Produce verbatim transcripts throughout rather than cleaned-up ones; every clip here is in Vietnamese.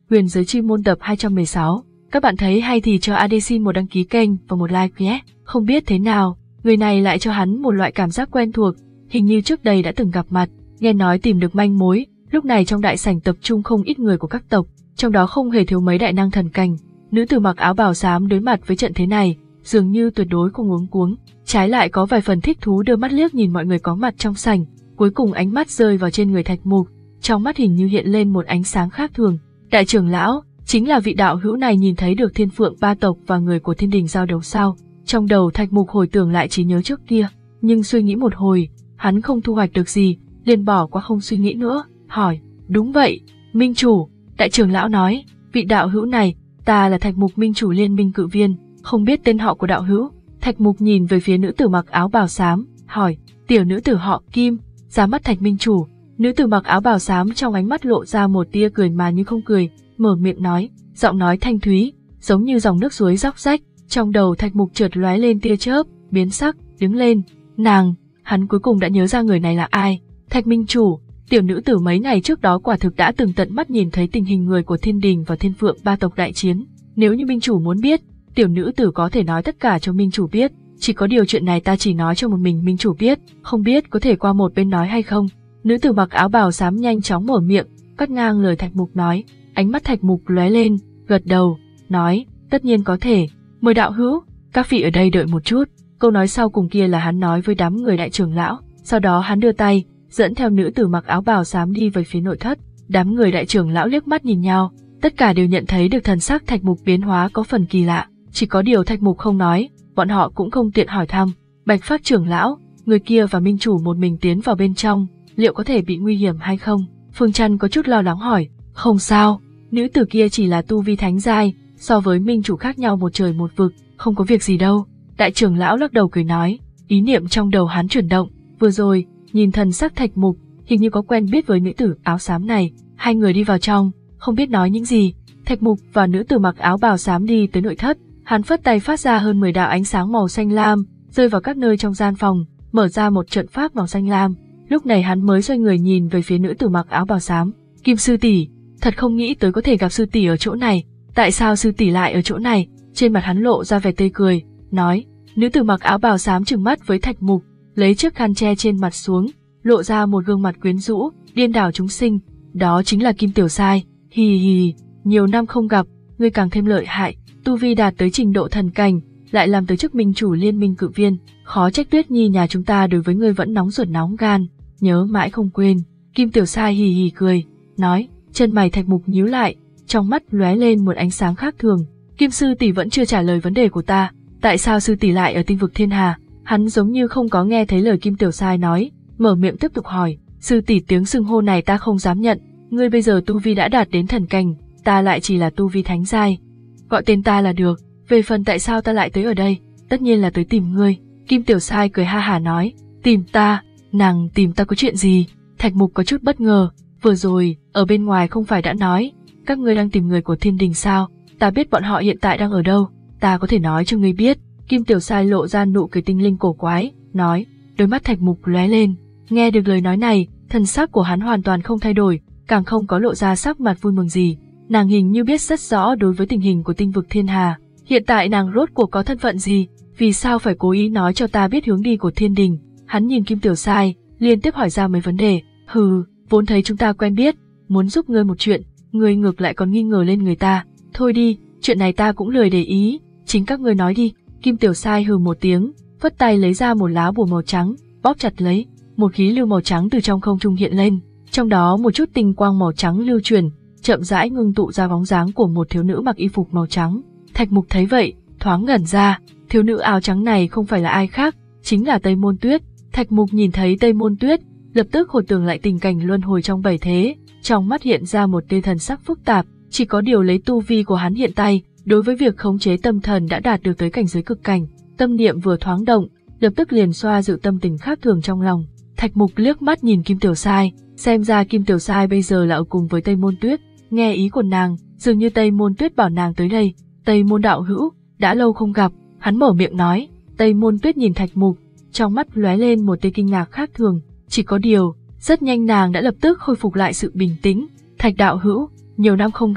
Huyền Giới Chi Môn tập hai trăm mười sáu. Các bạn thấy hay thì cho a đê xin một đăng ký kênh và một like nhé. Không biết thế nào, người này lại cho hắn một loại cảm giác quen thuộc, hình như trước đây đã từng gặp mặt, nghe nói tìm được manh mối. Lúc này trong đại sảnh tập trung không ít người của các tộc, trong đó không hề thiếu mấy đại năng thần cảnh. Nữ tử mặc áo bào xám đối mặt với trận thế này, dường như tuyệt đối không luống cuống, trái lại có vài phần thích thú đưa mắt liếc nhìn mọi người có mặt trong sảnh. Cuối cùng ánh mắt rơi vào trên người Thạch Mục, trong mắt hình như hiện lên một ánh sáng khác thường. Đại trưởng lão, chính là vị đạo hữu này nhìn thấy được Thiên Phượng ba tộc và người của Thiên Đình giao đấu sao? Trong đầu Thạch Mục hồi tưởng lại trí nhớ trước kia, nhưng suy nghĩ một hồi, hắn không thu hoạch được gì, liền bỏ qua không suy nghĩ nữa, hỏi, đúng vậy, Minh Chủ. Đại trưởng lão nói, vị đạo hữu này, ta là Thạch Mục Minh Chủ Liên Minh Cự Viên, không biết tên họ của đạo hữu. Thạch Mục nhìn về phía nữ tử mặc áo bào xám, hỏi, tiểu nữ tử họ Kim, ra mắt Thạch Minh Chủ. Nữ tử mặc áo bào xám trong ánh mắt lộ ra một tia cười mà như không cười, mở miệng nói, giọng nói thanh thúy, giống như dòng nước suối róc rách. Trong đầu Thạch Mục chợt lóe lên tia chớp, biến sắc, đứng lên. Nàng, hắn cuối cùng đã nhớ ra người này là ai. Thạch Minh Chủ, tiểu nữ tử mấy ngày trước đó quả thực đã từng tận mắt nhìn thấy tình hình người của Thiên Đình và Thiên Phượng ba tộc đại chiến. Nếu như Minh Chủ muốn biết, tiểu nữ tử có thể nói tất cả cho Minh Chủ biết. Chỉ có điều chuyện này ta chỉ nói cho một mình Minh Chủ biết, không biết có thể qua một bên nói hay không. Nữ tử mặc áo bào xám nhanh chóng mở miệng, cắt ngang lời Thạch Mục nói. Ánh mắt Thạch Mục lóe lên, gật đầu, nói, tất nhiên có thể. Mời đạo hữu, các vị ở đây đợi một chút. Câu nói sau cùng kia là hắn nói với đám người đại trưởng lão. Sau đó hắn đưa tay, dẫn theo nữ tử mặc áo bào xám đi về phía nội thất. Đám người đại trưởng lão liếc mắt nhìn nhau, tất cả đều nhận thấy được thần sắc Thạch Mục biến hóa có phần kỳ lạ. Chỉ có điều Thạch Mục không nói, bọn họ cũng không tiện hỏi thăm. Bạch Phác trưởng lão, người kia và Minh Chủ một mình tiến vào bên trong, liệu có thể bị nguy hiểm hay không? Phương Trăn có chút lo lắng hỏi. Không sao, nữ tử kia chỉ là tu vi thánh giai, so với Minh Chủ khác nhau một trời một vực, không có việc gì đâu. Đại trưởng lão lắc đầu cười nói, ý niệm trong đầu hắn chuyển động, vừa rồi, nhìn thần sắc Thạch Mục, hình như có quen biết với nữ tử áo xám này. Hai người đi vào trong, không biết nói những gì. Thạch Mục và nữ tử mặc áo bào xám đi tới nội thất, hắn phất tay phát ra hơn mười đạo ánh sáng màu xanh lam, rơi vào các nơi trong gian phòng, mở ra một trận pháp màu xanh lam. Lúc này hắn mới xoay người nhìn về phía nữ tử mặc áo bào xám. Kim sư tỷ, thật không nghĩ tới có thể gặp sư tỷ ở chỗ này. Tại sao sư tỷ lại ở chỗ này? Trên mặt hắn lộ ra vẻ tươi cười, nói. Nữ tử mặc áo bào xám trừng mắt với Thạch Mục, lấy chiếc khăn che trên mặt xuống, lộ ra một gương mặt quyến rũ, điên đảo chúng sinh. Đó chính là Kim Tiểu Sai. Hì hì, nhiều năm không gặp, ngươi càng thêm lợi hại, tu vi đạt tới trình độ thần cảnh, lại làm tới chức Minh Chủ Liên Minh Cự Viên, khó trách Tuyết Nhi nhà chúng ta đối với ngươi vẫn nóng ruột nóng gan, nhớ mãi không quên. Kim Tiểu Sai hì hì cười, nói. Chân mày Thạch Mục nhíu lại, trong mắt lóe lên một ánh sáng khác thường. Kim sư tỷ vẫn chưa trả lời vấn đề của ta, tại sao sư tỷ lại ở tinh vực Thiên Hà? Hắn giống như không có nghe thấy lời Kim Tiểu Sai nói, mở miệng tiếp tục hỏi. Sư tỷ tiếng xưng hô này ta không dám nhận, ngươi bây giờ tu vi đã đạt đến thần cảnh, ta lại chỉ là tu vi thánh giai, gọi tên ta là được. Về phần tại sao ta lại tới ở đây, tất nhiên là tới tìm ngươi. Kim Tiểu Sai cười ha hả nói. Tìm ta? Nàng tìm ta có chuyện gì? Thạch Mục có chút bất ngờ. Vừa rồi, ở bên ngoài không phải đã nói, các ngươi đang tìm người của Thiên Đình sao? Ta biết bọn họ hiện tại đang ở đâu, ta có thể nói cho ngươi biết. Kim Tiểu Sai lộ ra nụ cười tinh linh cổ quái, nói. Đôi mắt Thạch Mục lóe lên, nghe được lời nói này, thần sắc của hắn hoàn toàn không thay đổi, càng không có lộ ra sắc mặt vui mừng gì. Nàng hình như biết rất rõ đối với tình hình của tinh vực Thiên Hà, hiện tại nàng rốt cuộc có thân phận gì, vì sao phải cố ý nói cho ta biết hướng đi của Thiên Đình. Hắn nhìn Kim Tiểu Sai, liên tiếp hỏi ra mấy vấn đề. Hừ, vốn thấy chúng ta quen biết, muốn giúp ngươi một chuyện, ngươi ngược lại còn nghi ngờ lên người ta. Thôi đi, chuyện này ta cũng lười để ý, chính các ngươi nói đi. Kim Tiểu Sai hừ một tiếng, phất tay lấy ra một lá bùa màu trắng, bóp chặt lấy, một khí lưu màu trắng từ trong không trung hiện lên, trong đó một chút tinh quang màu trắng lưu truyền, chậm rãi ngưng tụ ra bóng dáng của một thiếu nữ mặc y phục màu trắng. Thạch Mục thấy vậy, thoáng ngẩn ra, thiếu nữ áo trắng này không phải là ai khác, chính là Tây Môn Tuyết. Thạch Mục nhìn thấy Tây Môn Tuyết, lập tức hồi tưởng lại tình cảnh luân hồi trong bảy thế, trong mắt hiện ra một tia thần sắc phức tạp, chỉ có điều lấy tu vi của hắn hiện tại, đối với việc khống chế tâm thần đã đạt được tới cảnh giới cực cảnh, tâm niệm vừa thoáng động, lập tức liền xoa dịu tâm tình khác thường trong lòng. Thạch Mục liếc mắt nhìn Kim Tiểu Sai, xem ra Kim Tiểu Sai bây giờ là ở cùng với Tây Môn Tuyết, nghe ý của nàng, dường như Tây Môn Tuyết bảo nàng tới đây. Tây Môn đạo hữu, đã lâu không gặp, hắn mở miệng nói. Tây Môn Tuyết nhìn Thạch Mục, trong mắt lóe lên một tia kinh ngạc khác thường, chỉ có điều, rất nhanh nàng đã lập tức khôi phục lại sự bình tĩnh. Thạch đạo hữu, nhiều năm không gặp,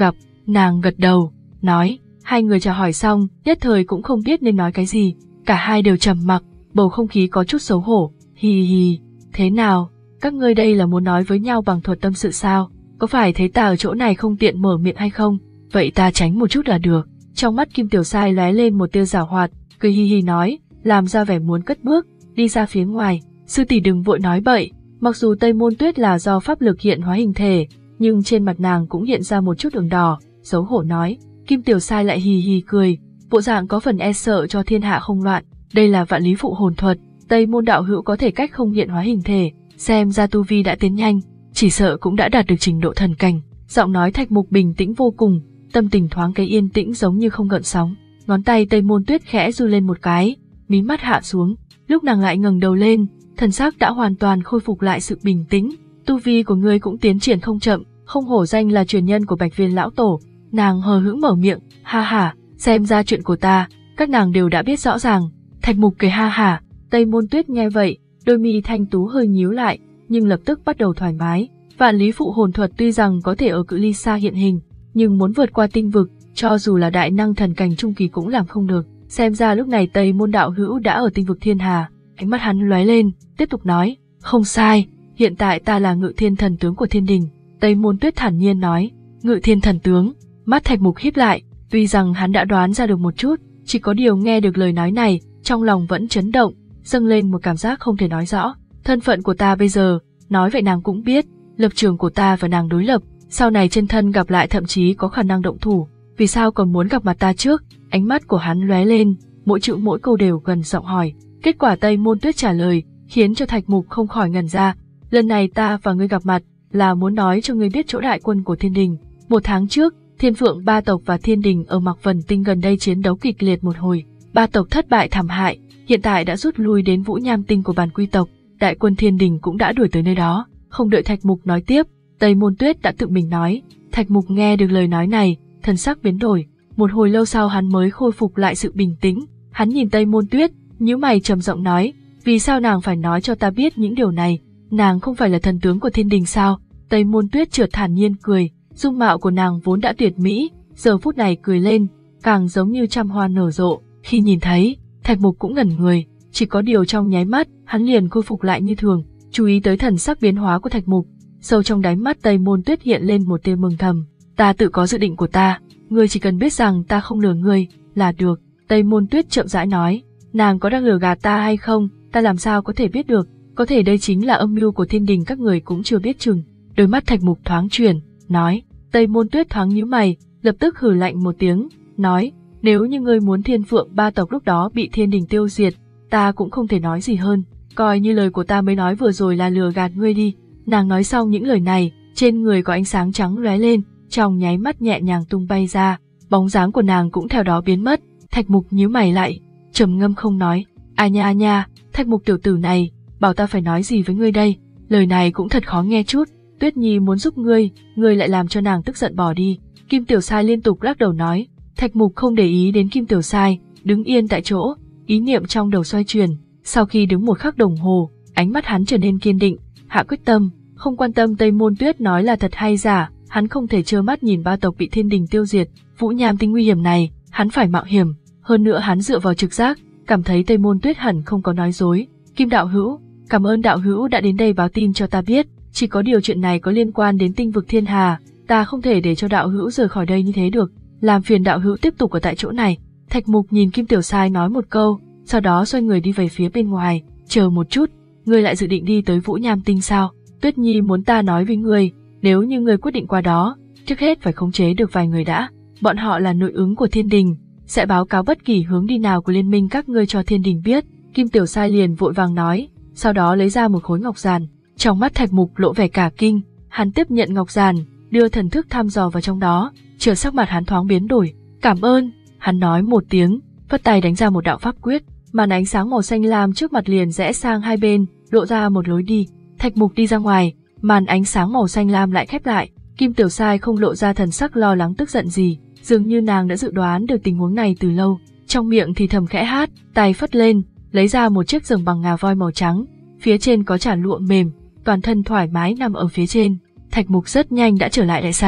Nàng gật đầu, nói, hai người chào hỏi xong, nhất thời cũng không biết nên nói cái gì, cả hai đều trầm mặc, bầu không khí có chút xấu hổ. Hì hì, thế nào, các ngươi đây là muốn nói với nhau bằng thuật tâm sự sao? Có phải thấy ta ở chỗ này không tiện mở miệng hay không? Vậy ta tránh một chút là được. Trong mắt Kim Tiểu Sai lóe lên một tia giảo hoạt, cười hi hi nói, làm ra vẻ muốn cất bước, đi ra phía ngoài. Sư tỷ đừng vội nói bậy, mặc dù Tây Môn Tuyết là do pháp lực hiện hóa hình thể, nhưng trên mặt nàng cũng hiện ra một chút đường đỏ, xấu hổ nói. Kim Tiểu Sai lại hì hì cười, bộ dạng có phần e sợ cho thiên hạ không loạn. Đây là vạn lý phụ hồn thuật, Tây Môn đạo hữu có thể cách không hiện hóa hình thể, xem ra tu vi đã tiến nhanh, chỉ sợ cũng đã đạt được trình độ thần cảnh. Giọng nói Thạch Mục bình tĩnh vô cùng, tâm tình thoáng cái yên tĩnh giống như không gợn sóng. Ngón tay Tây Môn Tuyết khẽ giơ lên một cái, mí mắt hạ xuống, lúc nàng lại ngẩng đầu lên, thần sắc đã hoàn toàn khôi phục lại sự bình tĩnh. Tu vi của ngươi cũng tiến triển không chậm, không hổ danh là truyền nhân của Bạch Viên lão tổ. Nàng hờ hững mở miệng, ha ha, xem ra chuyện của ta, các nàng đều đã biết rõ ràng. Thạch Mục cười ha ha. Tây Môn Tuyết nghe vậy, đôi mi thanh tú hơi nhíu lại, nhưng lập tức bắt đầu thoải mái. Vạn lý phụ hồn thuật tuy rằng có thể ở cự ly xa hiện hình, nhưng muốn vượt qua tinh vực, cho dù là đại năng thần cảnh trung kỳ cũng làm không được. Xem ra lúc này Tây Môn đạo hữu đã ở tinh vực thiên hà. Ánh mắt hắn lóe lên, tiếp tục nói, không sai, hiện tại ta là Ngự Thiên thần tướng của thiên đình. Tây Môn Tuyết thản nhiên nói, Ngự Thiên thần tướng. Mắt Thạch Mục híp lại, tuy rằng hắn đã đoán ra được một chút, chỉ có điều nghe được lời nói này, trong lòng vẫn chấn động, dâng lên một cảm giác không thể nói rõ. Thân phận của ta bây giờ, nói vậy nàng cũng biết, lập trường của ta và nàng đối lập, sau này chân thân gặp lại thậm chí có khả năng động thủ, vì sao còn muốn gặp mặt ta trước? Ánh mắt của hắn lóe lên, mỗi chữ mỗi câu đều gần giọng hỏi. Kết quả Tây Môn Tuyết trả lời, khiến cho Thạch Mục không khỏi ngẩn ra. Lần này ta và ngươi gặp mặt, là muốn nói cho ngươi biết chỗ đại quân của thiên đình. Một tháng trước, Thiên Phượng ba tộc và thiên đình ở Mạc Vân Tinh gần đây chiến đấu kịch liệt một hồi, ba tộc thất bại thảm hại, hiện tại đã rút lui đến Vũ Nham Tinh của Bàn Quy tộc, đại quân thiên đình cũng đã đuổi tới nơi đó. Không đợi Thạch Mục nói tiếp, Tây Môn Tuyết đã tự mình nói. Thạch Mục nghe được lời nói này, thần sắc biến đổi, một hồi lâu sau hắn mới khôi phục lại sự bình tĩnh. Hắn nhìn Tây Môn Tuyết, nhíu mày trầm giọng nói, vì sao nàng phải nói cho ta biết những điều này? Nàng không phải là thần tướng của thiên đình sao? Tây Môn Tuyết chợt thản nhiên cười, dung mạo của nàng vốn đã tuyệt mỹ, giờ phút này cười lên, càng giống như trăm hoa nở rộ. Khi nhìn thấy, Thạch Mục cũng ngẩn người, chỉ có điều trong nháy mắt, hắn liền khôi phục lại như thường. Chú ý tới thần sắc biến hóa của Thạch Mục, sâu trong đáy mắt Tây Môn Tuyết hiện lên một tia mừng thầm. Ta tự có dự định của ta, ngươi chỉ cần biết rằng ta không lừa ngươi là được. Tây Môn Tuyết chậm rãi nói, nàng có đang lừa gạt ta hay không, ta làm sao có thể biết được, có thể đây chính là âm mưu của thiên đình các người cũng chưa biết chừng. Đôi mắt Thạch Mục thoáng chuyển, nói. Tây Môn Tuyết thoáng nhíu mày, lập tức hừ lạnh một tiếng, nói, nếu như ngươi muốn Thiên Phượng ba tộc lúc đó bị thiên đình tiêu diệt, ta cũng không thể nói gì hơn, coi như lời của ta mới nói vừa rồi là lừa gạt ngươi đi. Nàng nói xong những lời này, trên người có ánh sáng trắng lóe lên, trong nháy mắt nhẹ nhàng tung bay ra, bóng dáng của nàng cũng theo đó biến mất. Thạch Mục nhíu mày lại, trầm ngâm không nói. A nha a nha, Thạch Mục tiểu tử này, bảo ta phải nói gì với ngươi đây? Lời này cũng thật khó nghe chút. Tuyết Nhi muốn giúp ngươi, ngươi lại làm cho nàng tức giận bỏ đi. Kim Tiểu Sai liên tục lắc đầu nói. Thạch Mục không để ý đến Kim Tiểu Sai, đứng yên tại chỗ, ý niệm trong đầu xoay chuyển. Sau khi đứng một khắc đồng hồ, ánh mắt hắn trở nên kiên định, hạ quyết tâm, không quan tâm Tây Môn Tuyết nói là thật hay giả, hắn không thể trơ mắt nhìn ba tộc bị thiên đình tiêu diệt. Vũ Nham Tinh nguy hiểm này, hắn phải mạo hiểm. Hơn nữa hắn dựa vào trực giác, cảm thấy Tây Môn Tuyết hẳn không có nói dối. Kim đạo hữu, cảm ơn đạo hữu đã đến đây báo tin cho ta biết. Chỉ có điều chuyện này có liên quan đến tinh vực thiên hà, ta không thể để cho đạo hữu rời khỏi đây như thế được, làm phiền đạo hữu tiếp tục ở tại chỗ này. Thạch Mục nhìn Kim Tiểu Sai nói một câu, sau đó xoay người đi về phía bên ngoài. Chờ một chút, ngươi lại dự định đi tới Vũ Nham Tinh sao? Tuyết Nhi muốn ta nói với ngươi, nếu như ngươi quyết định qua đó, trước hết phải khống chế được vài người đã. Bọn họ là nội ứng của thiên đình, sẽ báo cáo bất kỳ hướng đi nào của liên minh các ngươi cho thiên đình biết. Kim Tiểu Sai liền vội vàng nói, sau đó lấy ra một khối ngọc giản. Trong mắt Thạch Mục lộ vẻ cả kinh, hắn tiếp nhận ngọc giản, đưa thần thức thăm dò vào trong đó, chợt sắc mặt hắn thoáng biến đổi. Cảm ơn, hắn nói một tiếng, vất tay đánh ra một đạo pháp quyết, màn ánh sáng màu xanh lam trước mặt liền rẽ sang hai bên, lộ ra một lối đi. Thạch Mục đi ra ngoài, màn ánh sáng màu xanh lam lại khép lại. Kim Tiểu Sai không lộ ra thần sắc lo lắng tức giận gì, dường như nàng đã dự đoán được tình huống này từ lâu, trong miệng thì thầm khẽ hát, tay phất lên, lấy ra một chiếc giường bằng ngà voi màu trắng, phía trên có chản lụa mềm, toàn thân thoải mái nằm ở phía trên. Thạch Mục rất nhanh đã trở lại đại sảnh,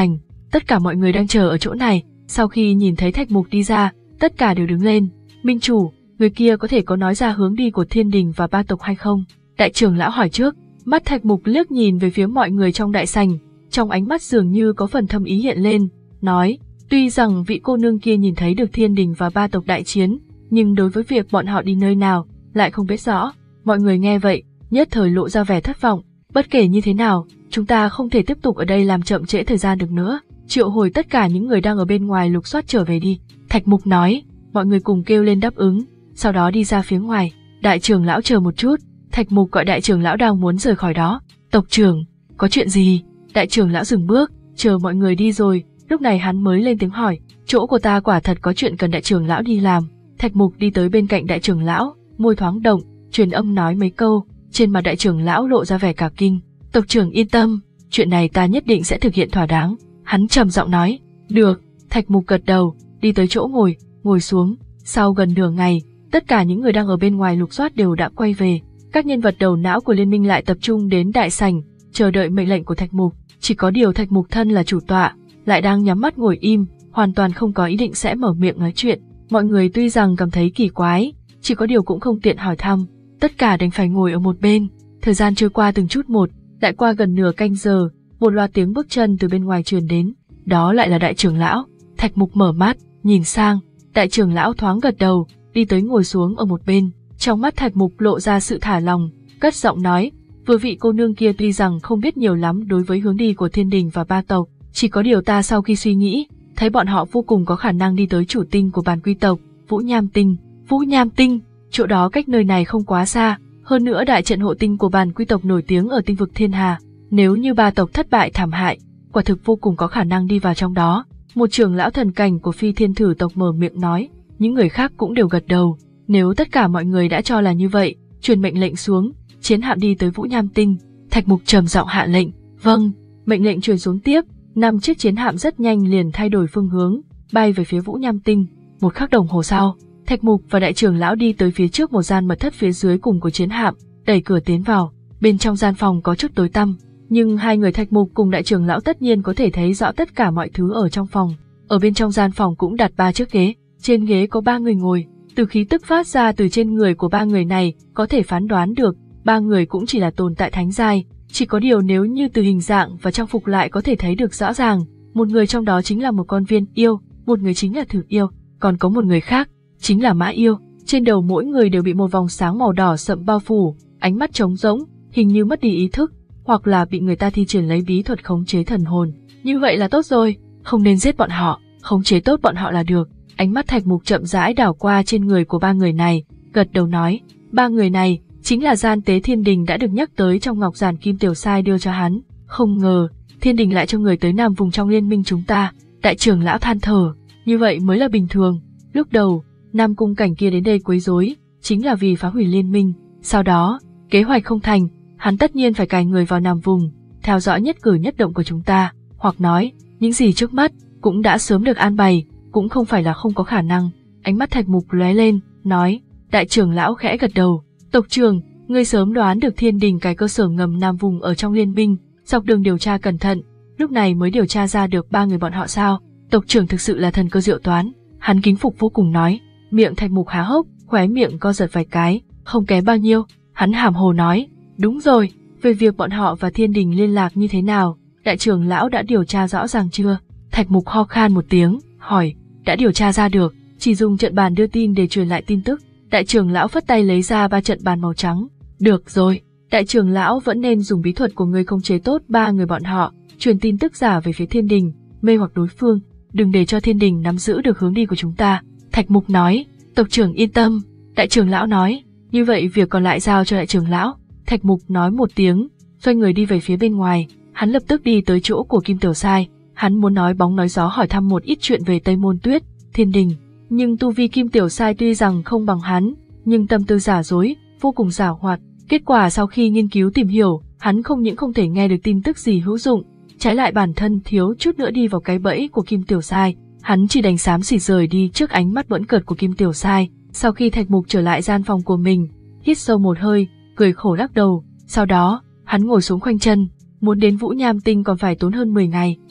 Tất cả mọi người đang chờ ở chỗ này, sau khi nhìn thấy Thạch Mục đi ra, tất cả đều đứng lên. Minh chủ, người kia có thể có nói ra hướng đi của thiên đình và ba tộc hay không? Đại trưởng lão hỏi trước. Mắt Thạch Mục liếc nhìn về phía mọi người trong đại sảnh, trong ánh mắt dường như có phần thâm ý hiện lên, nói, tuy rằng vị cô nương kia nhìn thấy được thiên đình và ba tộc đại chiến, nhưng đối với việc bọn họ đi nơi nào, lại không biết rõ. Mọi người nghe vậy, nhất thời lộ ra vẻ thất vọng. Bất kể như thế nào, chúng ta không thể tiếp tục ở đây làm chậm trễ thời gian được nữa. Triệu hồi tất cả những người đang ở bên ngoài lục soát trở về đi. Thạch Mục nói, mọi người cùng kêu lên đáp ứng, sau đó đi ra phía ngoài. Đại trưởng lão chờ một chút. Thạch Mục gọi đại trưởng lão đang muốn rời khỏi đó. Tộc trưởng, có chuyện gì? Đại trưởng lão dừng bước, chờ mọi người đi rồi, lúc này hắn mới lên tiếng hỏi, chỗ của ta quả thật có chuyện cần đại trưởng lão đi làm. Thạch Mục đi tới bên cạnh đại trưởng lão, môi thoáng động, truyền âm nói mấy câu, trên mặt đại trưởng lão lộ ra vẻ cả kinh. Tộc trưởng yên tâm, chuyện này ta nhất định sẽ thực hiện thỏa đáng. Hắn trầm giọng nói, được. Thạch Mục gật đầu, đi tới chỗ ngồi, ngồi xuống. Sau gần nửa ngày, tất cả những người đang ở bên ngoài lục soát đều đã quay về. Các nhân vật đầu não của liên minh lại tập trung đến đại sảnh, chờ đợi mệnh lệnh của Thạch Mục. Chỉ có điều Thạch Mục thân là chủ tọa, lại đang nhắm mắt ngồi im, hoàn toàn không có ý định sẽ mở miệng nói chuyện. Mọi người tuy rằng cảm thấy kỳ quái, chỉ có điều cũng không tiện hỏi thăm, tất cả đành phải ngồi ở một bên. Thời gian trôi qua từng chút một, lại qua gần nửa canh giờ, một loạt tiếng bước chân từ bên ngoài truyền đến, đó lại là đại trưởng lão. Thạch Mục mở mắt, nhìn sang, đại trưởng lão thoáng gật đầu, đi tới ngồi xuống ở một bên. Trong mắt Thạch Mục lộ ra sự thả lòng, cất giọng nói, vừa vị cô nương kia tuy rằng không biết nhiều lắm đối với hướng đi của thiên đình và ba tộc, chỉ có điều ta sau khi suy nghĩ, thấy bọn họ vô cùng có khả năng đi tới chủ tinh của bản quy tộc, Vũ Nham Tinh. Vũ Nham Tinh, chỗ đó cách nơi này không quá xa, hơn nữa đại trận hộ tinh của bản quy tộc nổi tiếng ở tinh vực thiên hà, nếu như ba tộc thất bại thảm hại, quả thực vô cùng có khả năng đi vào trong đó. Một trưởng lão thần cảnh của Phi Thiên Thử tộc mở miệng nói, những người khác cũng đều gật đầu. Nếu tất cả mọi người đã cho là như vậy, truyền mệnh lệnh xuống, chiến hạm đi tới Vũ Nham Tinh. Thạch Mục trầm giọng hạ lệnh, vâng. Mệnh lệnh truyền xuống tiếp, năm chiếc chiến hạm rất nhanh liền thay đổi phương hướng, bay về phía Vũ Nham Tinh. Một khắc đồng hồ sau, Thạch Mục và đại trưởng lão đi tới phía trước một gian mật thất phía dưới cùng của chiến hạm, đẩy cửa tiến vào. Bên trong gian phòng có chút tối tăm, nhưng hai người Thạch Mục cùng đại trưởng lão tất nhiên có thể thấy rõ tất cả mọi thứ ở trong phòng. Ở bên trong gian phòng cũng đặt ba chiếc ghế, trên ghế có ba người ngồi. Từ khí tức phát ra từ trên người của ba người này, có thể phán đoán được, ba người cũng chỉ là tồn tại thánh giai, chỉ có điều nếu như từ hình dạng và trang phục lại có thể thấy được rõ ràng, một người trong đó chính là một con viên yêu, một người chính là thử yêu, còn có một người khác, chính là mã yêu. Trên đầu mỗi người đều bị một vòng sáng màu đỏ sậm bao phủ, ánh mắt trống rỗng, hình như mất đi ý thức, hoặc là bị người ta thi triển lấy bí thuật khống chế thần hồn. Như vậy là tốt rồi, không nên giết bọn họ, khống chế tốt bọn họ là được. Ánh mắt Thạch Mục chậm rãi đảo qua trên người của ba người này, gật đầu nói, ba người này chính là gian tế thiên đình đã được nhắc tới trong ngọc giản Kim Tiểu Sai đưa cho hắn. Không ngờ, thiên đình lại cho người tới Nam vùng trong liên minh chúng ta. Đại trưởng lão than thở, như vậy mới là bình thường. Lúc đầu, Nam cung cảnh kia đến đây quấy rối, chính là vì phá hủy liên minh. Sau đó, kế hoạch không thành, hắn tất nhiên phải cài người vào Nam vùng, theo dõi nhất cử nhất động của chúng ta, hoặc nói, những gì trước mắt cũng đã sớm được an bày, cũng không phải là không có khả năng. Ánh mắt Thạch Mục lóe lên, nói, đại trưởng lão khẽ gật đầu, tộc trưởng, ngươi sớm đoán được thiên đình cái cơ sở ngầm Nam vùng ở trong liên minh, dọc đường điều tra cẩn thận, lúc này mới điều tra ra được ba người bọn họ sao? Tộc trưởng thực sự là thần cơ diệu toán. Hắn kính phục vô cùng nói. Miệng Thạch Mục há hốc, khóe miệng co giật vài cái, không kém bao nhiêu. Hắn hàm hồ nói, đúng rồi, về việc bọn họ và thiên đình liên lạc như thế nào, đại trưởng lão đã điều tra rõ ràng chưa? Thạch Mục ho khan một tiếng, hỏi, đã điều tra ra được, chỉ dùng trận bàn đưa tin để truyền lại tin tức. Đại trưởng lão phất tay lấy ra ba trận bàn màu trắng. Được rồi, đại trưởng lão vẫn nên dùng bí thuật của người khống chế tốt ba người bọn họ, truyền tin tức giả về phía thiên đình, mê hoặc đối phương, đừng để cho thiên đình nắm giữ được hướng đi của chúng ta. Thạch Mục nói, tộc trưởng yên tâm. Đại trưởng lão nói, như vậy việc còn lại giao cho đại trưởng lão. Thạch Mục nói một tiếng, xoay người đi về phía bên ngoài. Hắn lập tức đi tới chỗ của Kim Tiểu Sai. Hắn muốn nói bóng nói gió hỏi thăm một ít chuyện về Tây Môn Tuyết, thiên đình. Nhưng tu vi Kim Tiểu Sai tuy rằng không bằng hắn, nhưng tâm tư giả dối, vô cùng giảo hoạt. Kết quả sau khi nghiên cứu tìm hiểu, hắn không những không thể nghe được tin tức gì hữu dụng, trái lại bản thân thiếu chút nữa đi vào cái bẫy của Kim Tiểu Sai. Hắn chỉ đành xám xịt rời đi trước ánh mắt bỡn cợt của Kim Tiểu Sai. Sau khi Thạch Mục trở lại gian phòng của mình, hít sâu một hơi, cười khổ lắc đầu. Sau đó, hắn ngồi xuống khoanh chân, muốn đến Vũ Nham Tinh còn phải tốn hơn mười ngày.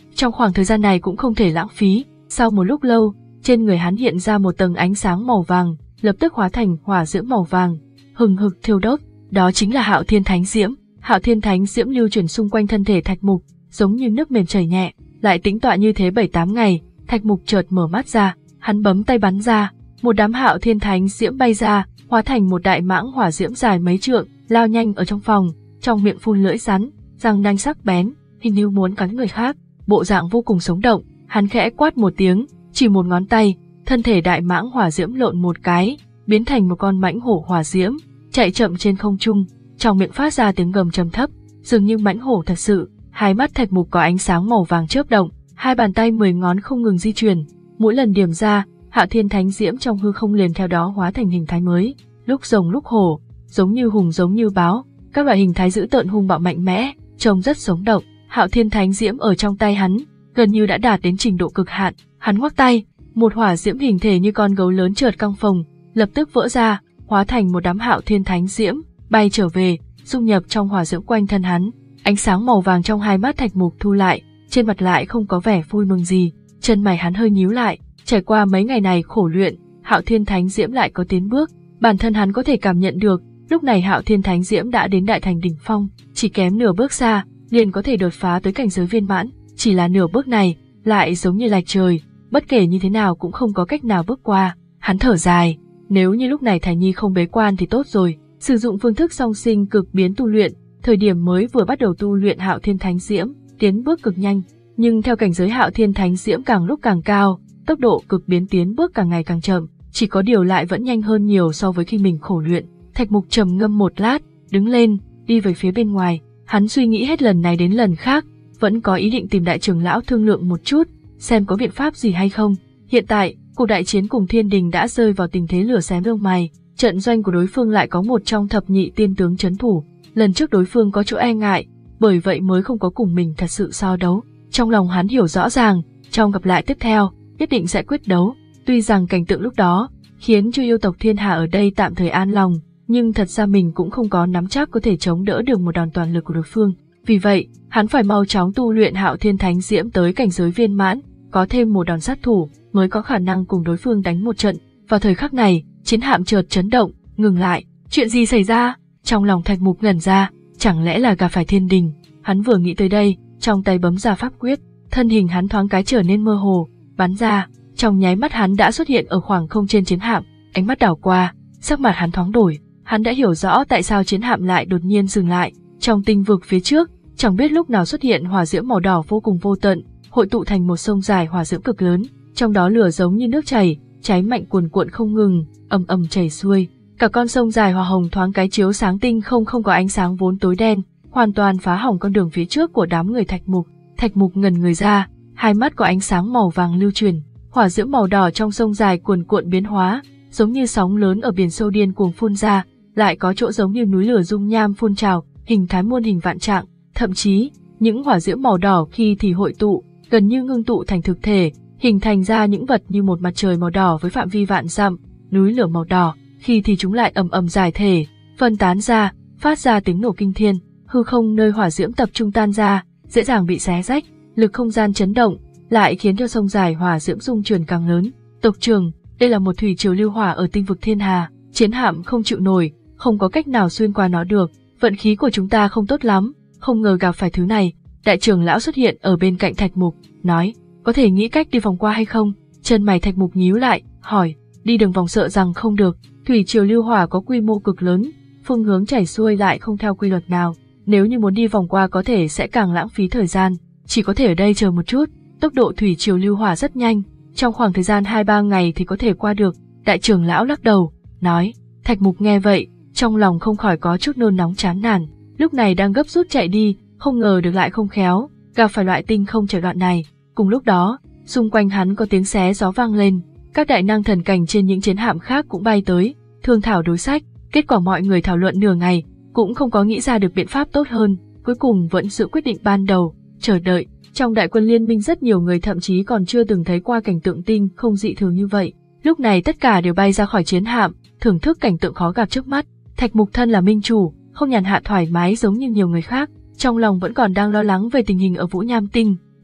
Trong khoảng thời gian này cũng không thể lãng phí. Sau một lúc lâu, trên người hắn hiện ra một tầng ánh sáng màu vàng, lập tức hóa thành hỏa diễm màu vàng, hừng hực thiêu đốt. Đó chính là Hạo Thiên Thánh Diễm. Hạo Thiên Thánh Diễm lưu chuyển xung quanh thân thể Thạch Mục, giống như nước mềm chảy nhẹ. Lại tĩnh tọa như thế bảy tám ngày, Thạch Mục chợt mở mắt ra, hắn bấm tay bắn ra, một đám Hạo Thiên Thánh Diễm bay ra, hóa thành một đại mãng hỏa diễm dài mấy trượng, lao nhanh ở trong phòng, trong miệng phun lưỡi rắn, răng nanh sắc bén, hình như muốn cắn người khác, bộ dạng vô cùng sống động. Hắn khẽ quát một tiếng, chỉ một ngón tay, thân thể đại mãng hỏa diễm lộn một cái, biến thành một con mãnh hổ hỏa diễm, chạy chậm trên không trung, trong miệng phát ra tiếng gầm trầm thấp, dường như mãnh hổ thật sự. Hai mắt Thạch Mục có ánh sáng màu vàng chớp động, hai bàn tay mười ngón không ngừng di chuyển, mỗi lần điểm ra, Hạo Thiên Thánh Diễm trong hư không liền theo đó hóa thành hình thái mới, lúc rồng lúc hổ, giống như hùng giống như báo, các loại hình thái dữ tợn hung bạo mạnh mẽ, trông rất sống động. Hạo Thiên Thánh Diễm ở trong tay hắn, gần như đã đạt đến trình độ cực hạn. Hắn ngoắc tay, một hỏa diễm hình thể như con gấu lớn chợt căng phồng, lập tức vỡ ra, hóa thành một đám Hạo Thiên Thánh Diễm, bay trở về, dung nhập trong hỏa diễm quanh thân hắn. Ánh sáng màu vàng trong hai mắt Thạch Mục thu lại, trên mặt lại không có vẻ vui mừng gì, chân mày hắn hơi nhíu lại. Trải qua mấy ngày này khổ luyện, Hạo Thiên Thánh Diễm lại có tiến bước, bản thân hắn có thể cảm nhận được, lúc này Hạo Thiên Thánh Diễm đã đến đại thành đỉnh phong, chỉ kém nửa bước xa, liền có thể đột phá tới cảnh giới viên mãn, chỉ là nửa bước này, lại giống như lệch trời, bất kể như thế nào cũng không có cách nào bước qua. Hắn thở dài, nếu như lúc này Thải Nhi không bế quan thì tốt rồi, sử dụng phương thức song sinh cực biến tu luyện, thời điểm mới vừa bắt đầu tu luyện Hạo Thiên Thánh Diễm, tiến bước cực nhanh, nhưng theo cảnh giới Hạo Thiên Thánh Diễm càng lúc càng cao, tốc độ cực biến tiến bước càng ngày càng chậm, chỉ có điều lại vẫn nhanh hơn nhiều so với khi mình khổ luyện. Thạch Mục trầm ngâm một lát, đứng lên, đi về phía bên ngoài. Hắn suy nghĩ hết lần này đến lần khác, vẫn có ý định tìm đại trưởng lão thương lượng một chút, xem có biện pháp gì hay không. Hiện tại, cuộc đại chiến cùng Thiên Đình đã rơi vào tình thế lửa xém lông mày, trận doanh của đối phương lại có một trong thập nhị tiên tướng trấn thủ. Lần trước đối phương có chỗ e ngại, bởi vậy mới không có cùng mình thật sự so đấu. Trong lòng hắn hiểu rõ ràng, trong gặp lại tiếp theo, nhất định sẽ quyết đấu. Tuy rằng cảnh tượng lúc đó khiến cho yêu tộc thiên hà ở đây tạm thời an lòng, nhưng thật ra mình cũng không có nắm chắc có thể chống đỡ được một đòn toàn lực của đối phương. Vì vậy, hắn phải mau chóng tu luyện Hạo Thiên Thánh Diễm tới cảnh giới viên mãn, có thêm một đòn sát thủ mới có khả năng cùng đối phương đánh một trận. Vào thời khắc này, chiến hạm chợt chấn động, ngừng lại. Chuyện gì xảy ra? Trong lòng Thạch Mục ngẩn ra, chẳng lẽ là gặp phải Thiên Đình? Hắn vừa nghĩ tới đây, trong tay bấm ra pháp quyết, thân hình hắn thoáng cái trở nên mơ hồ, bắn ra, trong nháy mắt hắn đã xuất hiện ở khoảng không trên chiến hạm. Ánh mắt đảo qua, sắc mặt hắn thoáng đổi, hắn đã hiểu rõ tại sao chiến hạm lại đột nhiên dừng lại. Trong tinh vực phía trước, chẳng biết lúc nào xuất hiện hỏa diễm màu đỏ vô cùng vô tận, hội tụ thành một sông dài hỏa diễm cực lớn, trong đó lửa giống như nước chảy, cháy mạnh cuồn cuộn không ngừng, ầm ầm chảy xuôi. Cả con sông dài hỏa hồng thoáng cái chiếu sáng tinh không không có ánh sáng vốn tối đen, hoàn toàn phá hỏng con đường phía trước của đám người Thạch Mục. Thạch Mục ngẩn người ra, hai mắt có ánh sáng màu vàng lưu chuyển, hỏa diễm màu đỏ trong sông dài cuồn cuộn biến hóa, giống như sóng lớn ở biển sâu điên cuồng phun ra, lại có chỗ giống như núi lửa dung nham phun trào, hình thái muôn hình vạn trạng, thậm chí, những hỏa diễm màu đỏ khi thì hội tụ, gần như ngưng tụ thành thực thể, hình thành ra những vật như một mặt trời màu đỏ với phạm vi vạn dặm, núi lửa màu đỏ, khi thì chúng lại ầm ầm giải thể, phân tán ra, phát ra tiếng nổ kinh thiên, hư không nơi hỏa diễm tập trung tan ra, dễ dàng bị xé rách, lực không gian chấn động, lại khiến cho sông dài hỏa diễm dung chuyển càng lớn. Tộc trưởng, đây là một thủy triều lưu hỏa ở tinh vực thiên hà, chiến hạm không chịu nổi, không có cách nào xuyên qua nó được, vận khí của chúng ta không tốt lắm, không ngờ gặp phải thứ này. Đại trưởng lão xuất hiện ở bên cạnh Thạch Mục, nói, có thể nghĩ cách đi vòng qua hay không? Chân mày Thạch Mục nhíu lại, hỏi, đi đường vòng sợ rằng không được, thủy triều lưu hỏa có quy mô cực lớn, phương hướng chảy xuôi lại không theo quy luật nào, nếu như muốn đi vòng qua có thể sẽ càng lãng phí thời gian, chỉ có thể ở đây chờ một chút. Tốc độ thủy triều lưu hỏa rất nhanh, trong khoảng thời gian hai ba ngày thì có thể qua được. Đại trưởng lão lắc đầu, nói. Thạch Mục nghe vậy, trong lòng không khỏi có chút nôn nóng chán nản, lúc này đang gấp rút chạy đi, không ngờ được lại không khéo, gặp phải loại tinh không trở đoạn này. Cùng lúc đó, xung quanh hắn có tiếng xé gió vang lên, các đại năng thần cảnh trên những chiến hạm khác cũng bay tới, thương thảo đối sách. Kết quả mọi người thảo luận nửa ngày, cũng không có nghĩ ra được biện pháp tốt hơn, cuối cùng vẫn giữ quyết định ban đầu, chờ đợi. Trong đại quân liên minh rất nhiều người thậm chí còn chưa từng thấy qua cảnh tượng tinh không dị thường như vậy. Lúc này tất cả đều bay ra khỏi chiến hạm, thưởng thức cảnh tượng khó gặp trước mắt. Thạch Mục thân là minh chủ, không nhàn hạ thoải mái giống như nhiều người khác, trong lòng vẫn còn đang lo lắng về tình hình ở Vũ Nham Tinh,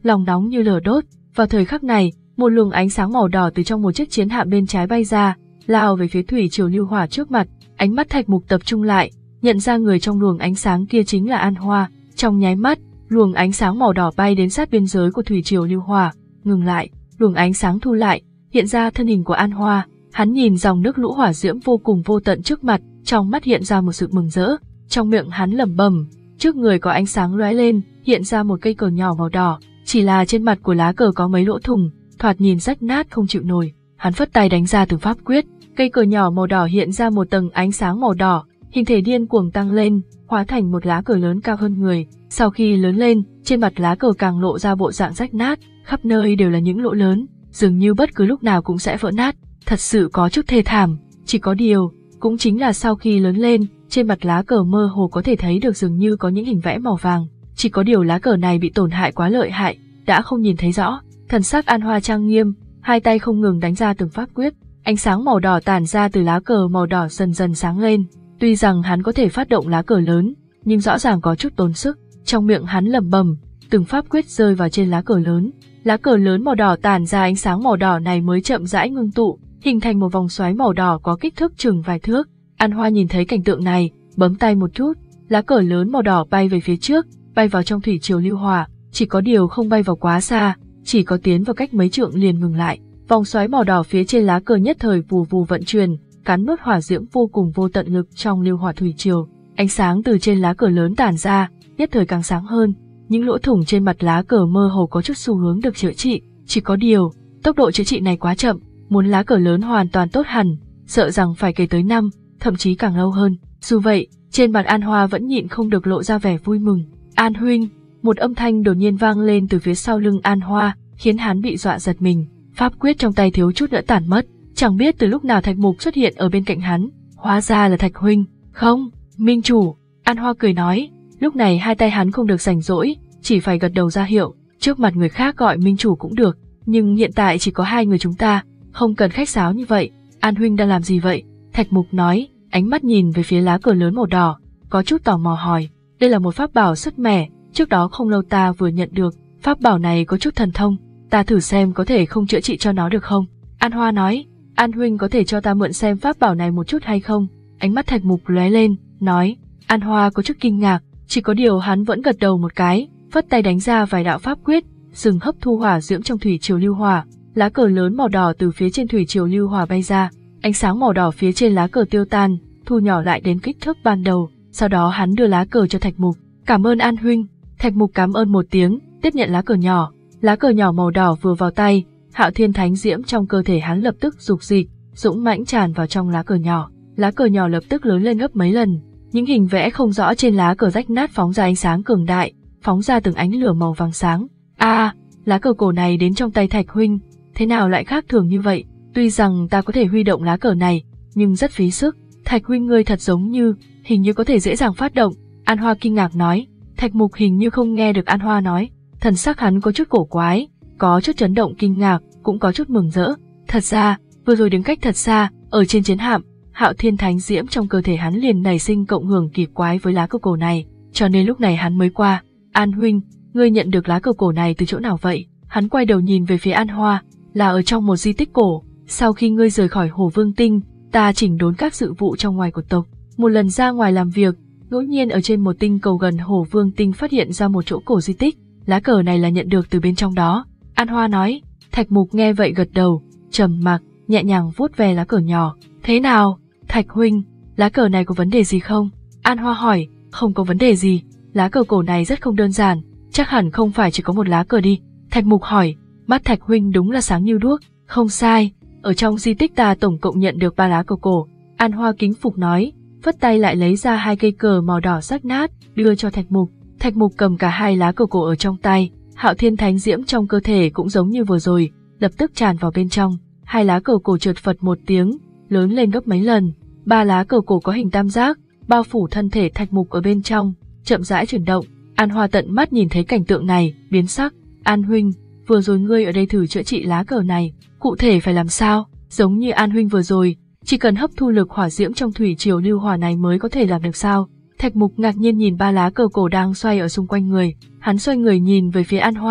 lòng nóng như lửa đốt. Vào thời khắc này, một luồng ánh sáng màu đỏ từ trong một chiếc chiến hạm bên trái bay ra, lao về phía thủy triều lưu hỏa trước mặt. Ánh mắt Thạch Mục tập trung lại, nhận ra người trong luồng ánh sáng kia chính là An Hoa. Trong nháy mắt, luồng ánh sáng màu đỏ bay đến sát biên giới của thủy triều lưu hỏa, ngừng lại, luồng ánh sáng thu lại, hiện ra thân hình của An Hoa. Hắn nhìn dòng nước lũ hỏa diễm vô cùng vô tận trước mặt, trong mắt hiện ra một sự mừng rỡ. Trong miệng hắn lẩm bẩm, trước người có ánh sáng lóe lên, hiện ra một cây cờ nhỏ màu đỏ, chỉ là trên mặt của lá cờ có mấy lỗ thủng, thoạt nhìn rách nát không chịu nổi. Hắn phất tay đánh ra từng pháp quyết, cây cờ nhỏ màu đỏ hiện ra một tầng ánh sáng màu đỏ, hình thể điên cuồng tăng lên, hóa thành một lá cờ lớn cao hơn người. Sau khi lớn lên, trên mặt lá cờ càng lộ ra bộ dạng rách nát, khắp nơi đều là những lỗ lớn, dường như bất cứ lúc nào cũng sẽ vỡ nát. Thật sự có chút thê thảm. Chỉ có điều, cũng chính là sau khi lớn lên, trên mặt lá cờ mơ hồ có thể thấy được dường như có những hình vẽ màu vàng. Chỉ có điều lá cờ này bị tổn hại quá lợi hại, đã không nhìn thấy rõ. Thần sắc An Hoa trang nghiêm, hai tay không ngừng đánh ra từng pháp quyết, ánh sáng màu đỏ tản ra từ lá cờ màu đỏ dần dần sáng lên. Tuy rằng hắn có thể phát động lá cờ lớn, nhưng rõ ràng có chút tốn sức. Trong miệng hắn lẩm bẩm, từng pháp quyết rơi vào trên lá cờ lớn. Lá cờ lớn màu đỏ tản ra ánh sáng màu đỏ này mới chậm rãi ngưng tụ, hình thành một vòng xoáy màu đỏ có kích thước chừng vài thước. An Hoa nhìn thấy cảnh tượng này, bấm tay một chút, lá cờ lớn màu đỏ bay về phía trước, bay vào trong thủy triều lưu hỏa. Chỉ có điều không bay vào quá xa, chỉ có tiến vào cách mấy trượng liền ngừng lại. Vòng xoáy màu đỏ phía trên lá cờ nhất thời vù vù vận chuyển, cắn nuốt hỏa diễm vô cùng vô tận lực trong lưu hỏa thủy triều. Ánh sáng từ trên lá cờ lớn tản ra, nhất thời càng sáng hơn. Những lỗ thủng trên mặt lá cờ mơ hồ có chút xu hướng được chữa trị, chỉ có điều, tốc độ chữa trị này quá chậm, muốn lá cờ lớn hoàn toàn tốt hẳn, sợ rằng phải kể tới năm, thậm chí càng lâu hơn. Dù vậy, trên mặt An Hoa vẫn nhịn không được lộ ra vẻ vui mừng. An huynh, một âm thanh đột nhiên vang lên từ phía sau lưng An Hoa, khiến hắn bị dọa giật mình. Pháp quyết trong tay thiếu chút nữa tản mất, chẳng biết từ lúc nào Thạch Mục xuất hiện ở bên cạnh hắn, hóa ra là Thạch huynh. Không, minh chủ, An Hoa cười nói. Lúc này hai tay hắn không được rảnh rỗi, chỉ phải gật đầu ra hiệu, trước mặt người khác gọi minh chủ cũng được, nhưng hiện tại chỉ có hai người chúng ta, không cần khách sáo như vậy. An huynh đang làm gì vậy? Thạch Mục nói, ánh mắt nhìn về phía lá cờ lớn màu đỏ, có chút tò mò hỏi. Đây là một pháp bảo sứt mẻ, trước đó không lâu ta vừa nhận được, pháp bảo này có chút thần thông, ta thử xem có thể không chữa trị cho nó được không? An Hoa nói, An huynh có thể cho ta mượn xem pháp bảo này một chút hay không? Ánh mắt Thạch Mục lóe lên, nói. An Hoa có chút kinh ngạc, chỉ có điều hắn vẫn gật đầu một cái, phất tay đánh ra vài đạo pháp quyết, dừng hấp thu hỏa diễm trong thủy triều lưu hỏa. Lá cờ lớn màu đỏ từ phía trên thủy triều lưu hỏa bay ra, ánh sáng màu đỏ phía trên lá cờ tiêu tan, thu nhỏ lại đến kích thước ban đầu. Sau đó hắn đưa lá cờ cho Thạch Mục. Cảm ơn An huynh. Thạch Mục cảm ơn một tiếng, tiếp nhận lá cờ nhỏ. Lá cờ nhỏ màu đỏ vừa vào tay, Hạo Thiên Thánh Diễm trong cơ thể hắn lập tức dục dịch, dũng mãnh tràn vào trong lá cờ nhỏ. Lá cờ nhỏ lập tức lớn lên gấp mấy lần. Những hình vẽ không rõ trên lá cờ rách nát phóng ra ánh sáng cường đại, phóng ra từng ánh lửa màu vàng sáng. A, à, lá cờ cổ này đến trong tay Thạch huynh, thế nào lại khác thường như vậy? Tuy rằng ta có thể huy động lá cờ này, nhưng rất phí sức. Thạch huynh ngươi thật giống như, hình như có thể dễ dàng phát động. An Hoa kinh ngạc nói. Thạch Mục hình như không nghe được An Hoa nói, thần sắc hắn có chút cổ quái, có chút chấn động kinh ngạc, cũng có chút mừng rỡ. Thật ra, vừa rồi đứng cách thật xa, ở trên chiến hạm, Hạo Thiên Thánh Diễm trong cơ thể hắn liền nảy sinh cộng hưởng kỳ quái với lá cờ cổ này, cho nên lúc này hắn mới qua. An huynh, ngươi nhận được lá cờ cổ này từ chỗ nào vậy? Hắn quay đầu nhìn về phía An Hoa, là ở trong một di tích cổ. Sau khi ngươi rời khỏi Hồ Vương Tinh, ta chỉnh đốn các sự vụ trong ngoài của tộc. Một lần ra ngoài làm việc, ngẫu nhiên ở trên một tinh cầu gần Hồ Vương Tinh phát hiện ra một chỗ cổ di tích, lá cờ này là nhận được từ bên trong đó. An Hoa nói. Thạch Mục nghe vậy gật đầu, trầm mặc, nhẹ nhàng vuốt ve lá cờ nhỏ. Thế nào, Thạch huynh, lá cờ này có vấn đề gì không? An Hoa hỏi. Không có vấn đề gì, lá cờ cổ này rất không đơn giản, chắc hẳn không phải chỉ có một lá cờ đi. Thạch Mục hỏi. Mắt Thạch huynh đúng là sáng như đuốc. Không sai, ở trong di tích ta tổng cộng nhận được ba lá cờ cổ. An Hoa kính phục nói, phất tay lại lấy ra hai cây cờ màu đỏ rách nát, đưa cho Thạch Mục. Thạch Mục cầm cả hai lá cờ cổ ở trong tay, Hạo Thiên Thánh Diễm trong cơ thể cũng giống như vừa rồi, lập tức tràn vào bên trong. Hai lá cờ cổ chợt phật một tiếng, lớn lên gấp mấy lần. Ba lá cờ cổ có hình tam giác, bao phủ thân thể Thạch Mục ở bên trong, chậm rãi chuyển động. An Hoa tận mắt nhìn thấy cảnh tượng này, biến sắc. An huynh, vừa rồi ngươi ở đây thử chữa trị lá cờ này, cụ thể phải làm sao? Giống như An huynh vừa rồi, chỉ cần hấp thu lực hỏa diễm trong thủy triều lưu hỏa này mới có thể làm được sao? Thạch Mục ngạc nhiên nhìn ba lá cờ cổ đang xoay ở xung quanh người, hắn xoay người nhìn về phía An Hoa,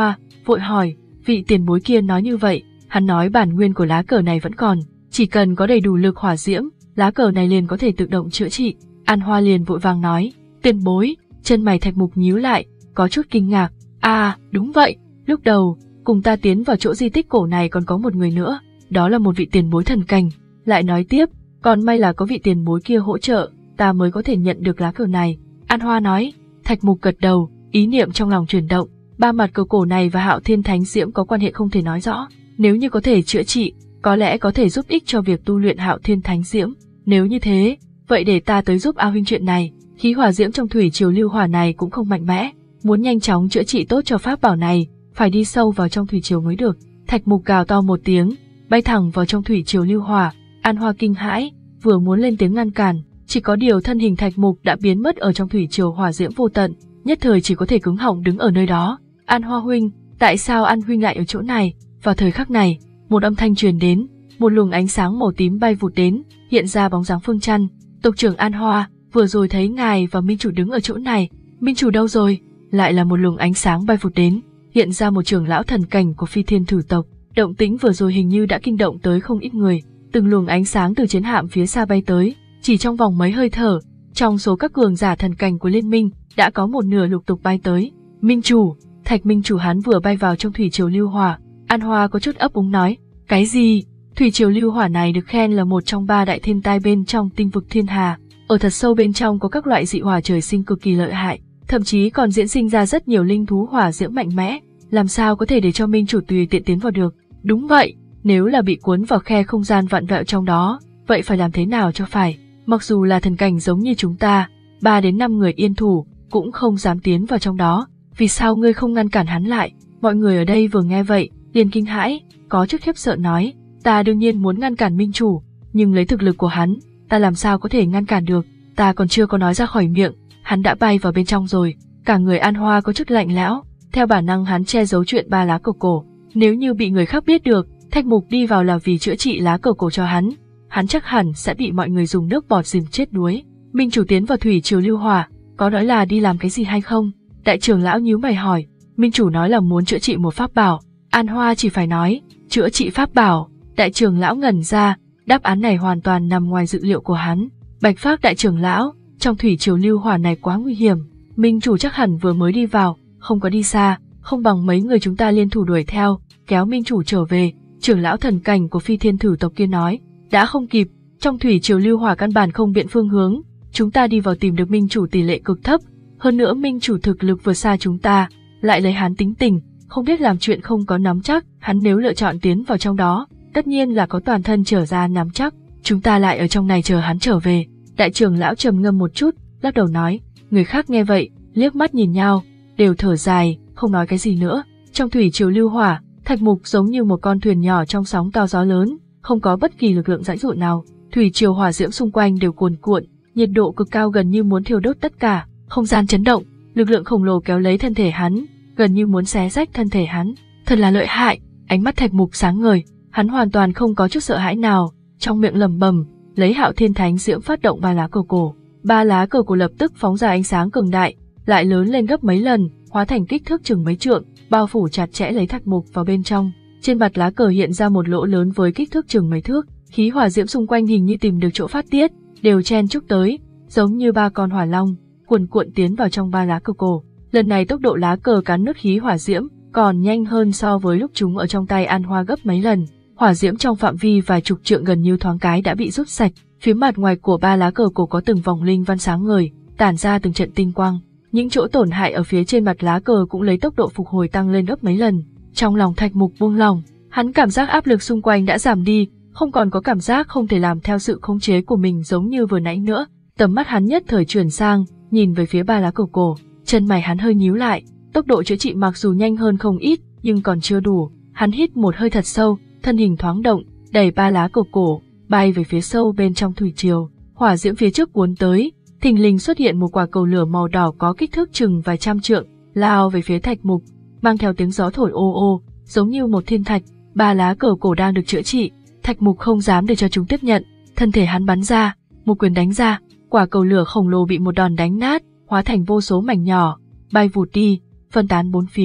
vội hỏi, vị tiền bối kia nói như vậy, hắn nói bản nguyên của lá cờ này vẫn còn, chỉ cần có đầy đủ lực hỏa diễm, lá cờ này liền có thể tự động chữa trị. An Hoa liền vội vàng nói, tiền bối, chân mày Thạch Mục nhíu lại, có chút kinh ngạc, à, đúng vậy, lúc đầu, cùng ta tiến vào chỗ di tích cổ này còn có một người nữa, đó là một vị tiền bối thần cảnh, lại nói tiếp, còn may là có vị tiền bối kia hỗ trợ, ta mới có thể nhận được lá cờ này. An Hoa nói. Thạch Mục gật đầu, ý niệm trong lòng chuyển động, ba mặt cờ cổ này và Hạo Thiên Thánh Diễm có quan hệ không thể nói rõ, nếu như có thể chữa trị, có lẽ có thể giúp ích cho việc tu luyện Hạo Thiên Thánh Diễm, nếu như thế, vậy để ta tới giúp A huynh chuyện này. Khí hỏa diễm trong thủy triều lưu hỏa này cũng không mạnh mẽ, muốn nhanh chóng chữa trị tốt cho pháp bảo này, phải đi sâu vào trong thủy triều mới được. Thạch Mục gào to một tiếng, bay thẳng vào trong thủy triều lưu hỏa. An Hoa kinh hãi, vừa muốn lên tiếng ngăn cản, chỉ có điều thân hình Thạch Mục đã biến mất ở trong thủy triều hỏa diễm vô tận, nhất thời chỉ có thể cứng họng đứng ở nơi đó. An Hoa huynh, tại sao An huynh lại ở chỗ này? Vào thời khắc này, một âm thanh truyền đến, một luồng ánh sáng màu tím bay vụt đến, hiện ra bóng dáng Phương Chân. Tộc trưởng An Hoa, vừa rồi thấy ngài và Minh chủ đứng ở chỗ này, Minh chủ đâu rồi? Lại là một luồng ánh sáng bay vụt đến, hiện ra một trưởng lão thần cảnh của Phi Thiên Thử tộc. Động tĩnh vừa rồi hình như đã kinh động tới không ít người, từng luồng ánh sáng từ chiến hạm phía xa bay tới, chỉ trong vòng mấy hơi thở, trong số các cường giả thần cảnh của liên minh, đã có một nửa lục tục bay tới. Minh chủ, Thạch Minh chủ hắn vừa bay vào trong thủy triều lưu hỏa. An Hoa có chút ấp úng nói, cái gì? Thủy triều lưu hỏa này được khen là một trong ba đại thiên tai bên trong tinh vực thiên hà, ở thật sâu bên trong có các loại dị hỏa trời sinh cực kỳ lợi hại, thậm chí còn diễn sinh ra rất nhiều linh thú hỏa diễm mạnh mẽ, làm sao có thể để cho Minh chủ tùy tiện tiến vào được? Đúng vậy, nếu là bị cuốn vào khe không gian vặn vẹo trong đó, vậy phải làm thế nào cho phải? Mặc dù là thần cảnh giống như chúng ta, ba đến năm người yên thủ, cũng không dám tiến vào trong đó, vì sao ngươi không ngăn cản hắn lại? Mọi người ở đây vừa nghe vậy, liền kinh hãi, có chút khiếp sợ nói, ta đương nhiên muốn ngăn cản Minh chủ, nhưng lấy thực lực của hắn, ta làm sao có thể ngăn cản được, ta còn chưa có nói ra khỏi miệng, hắn đã bay vào bên trong rồi. Cả người An Hoa có chút lạnh lẽo, theo bản năng hắn che giấu chuyện ba lá cờ cổ, nếu như bị người khác biết được, Thạch Mục đi vào là vì chữa trị lá cờ cổ cho hắn, hắn chắc hẳn sẽ bị mọi người dùng nước bọt dìm chết đuối. Minh chủ tiến vào thủy triều lưu hỏa, có nói là đi làm cái gì hay không? Đại trưởng lão nhíu mày hỏi. Minh chủ nói là muốn chữa trị một pháp bảo. An Hoa chỉ phải nói, chữa trị pháp bảo. Đại trưởng lão ngẩn ra, đáp án này hoàn toàn nằm ngoài dự liệu của hắn. Bạch Phác đại trưởng lão, trong thủy triều lưu hỏa này quá nguy hiểm, Minh chủ chắc hẳn vừa mới đi vào, không có đi xa, không bằng mấy người chúng ta liên thủ đuổi theo, kéo Minh chủ trở về. Trưởng lão thần cảnh của Phi Thiên Thử tộc kia nói, đã không kịp, trong thủy triều lưu hỏa căn bản không biện phương hướng, chúng ta đi vào tìm được Minh chủ tỷ lệ cực thấp, hơn nữa Minh chủ thực lực vượt xa chúng ta, lại lấy hắn tính tình, không biết làm chuyện không có nắm chắc, hắn nếu lựa chọn tiến vào trong đó, tất nhiên là có toàn thân trở ra nắm chắc, chúng ta lại ở trong này chờ hắn trở về. Đại trưởng lão trầm ngâm một chút, lắc đầu nói, người khác nghe vậy, liếc mắt nhìn nhau, đều thở dài, không nói cái gì nữa. Trong thủy triều lưu hỏa, Thạch Mục giống như một con thuyền nhỏ trong sóng to gió lớn, không có bất kỳ lực lượng dãy dụa nào, thủy triều hỏa diễm xung quanh đều cuồn cuộn, nhiệt độ cực cao gần như muốn thiêu đốt tất cả, không gian chấn động, lực lượng khổng lồ kéo lấy thân thể hắn, gần như muốn xé rách thân thể hắn, thật là lợi hại. Ánh mắt Thạch Mục sáng ngời, hắn hoàn toàn không có chút sợ hãi nào, trong miệng lẩm bẩm, lấy Hạo Thiên Thánh Diễm phát động ba lá cờ cổ, ba lá cờ cổ lập tức phóng ra ánh sáng cường đại, lại lớn lên gấp mấy lần, hóa thành kích thước chừng mấy trượng, bao phủ chặt chẽ lấy Thạch Mục vào bên trong. Trên mặt lá cờ hiện ra một lỗ lớn với kích thước chừng mấy thước, khí hỏa diễm xung quanh hình như tìm được chỗ phát tiết, đều chen chúc tới, giống như ba con hỏa long, cuồn cuộn tiến vào trong ba lá cờ cổ. Lần này tốc độ lá cờ cắn nuốt khí hỏa diễm còn nhanh hơn so với lúc chúng ở trong tay An Hoa gấp mấy lần. Hỏa diễm trong phạm vi vài chục trượng gần như thoáng cái đã bị rút sạch. Phía mặt ngoài của ba lá cờ cổ có từng vòng linh văn sáng ngời, tản ra từng trận tinh quang. Những chỗ tổn hại ở phía trên mặt lá cờ cũng lấy tốc độ phục hồi tăng lên gấp mấy lần. Trong lòng Thạch Mục buông lỏng, hắn cảm giác áp lực xung quanh đã giảm đi, không còn có cảm giác không thể làm theo sự khống chế của mình giống như vừa nãy nữa. Tầm mắt hắn nhất thời chuyển sang, nhìn về phía ba lá cờ cổ, chân mày hắn hơi nhíu lại. Tốc độ chữa trị mặc dù nhanh hơn không ít, nhưng còn chưa đủ. Hắn hít một hơi thật sâu, thân hình thoáng động, đẩy ba lá cờ cổ, bay về phía sâu bên trong thủy triều. Hỏa diễm phía trước cuốn tới, thình lình xuất hiện một quả cầu lửa màu đỏ có kích thước chừng vài trăm trượng, lao về phía Thạch Mục, mang theo tiếng gió thổi ô ô, giống như một thiên thạch. Ba lá cờ cổ đang được chữa trị, Thạch Mục không dám để cho chúng tiếp nhận, thân thể hắn bắn ra, một quyền đánh ra, quả cầu lửa khổng lồ bị một đòn đánh nát, hóa thành vô số mảnh nhỏ, bay vụt đi, phân tán bốn phía.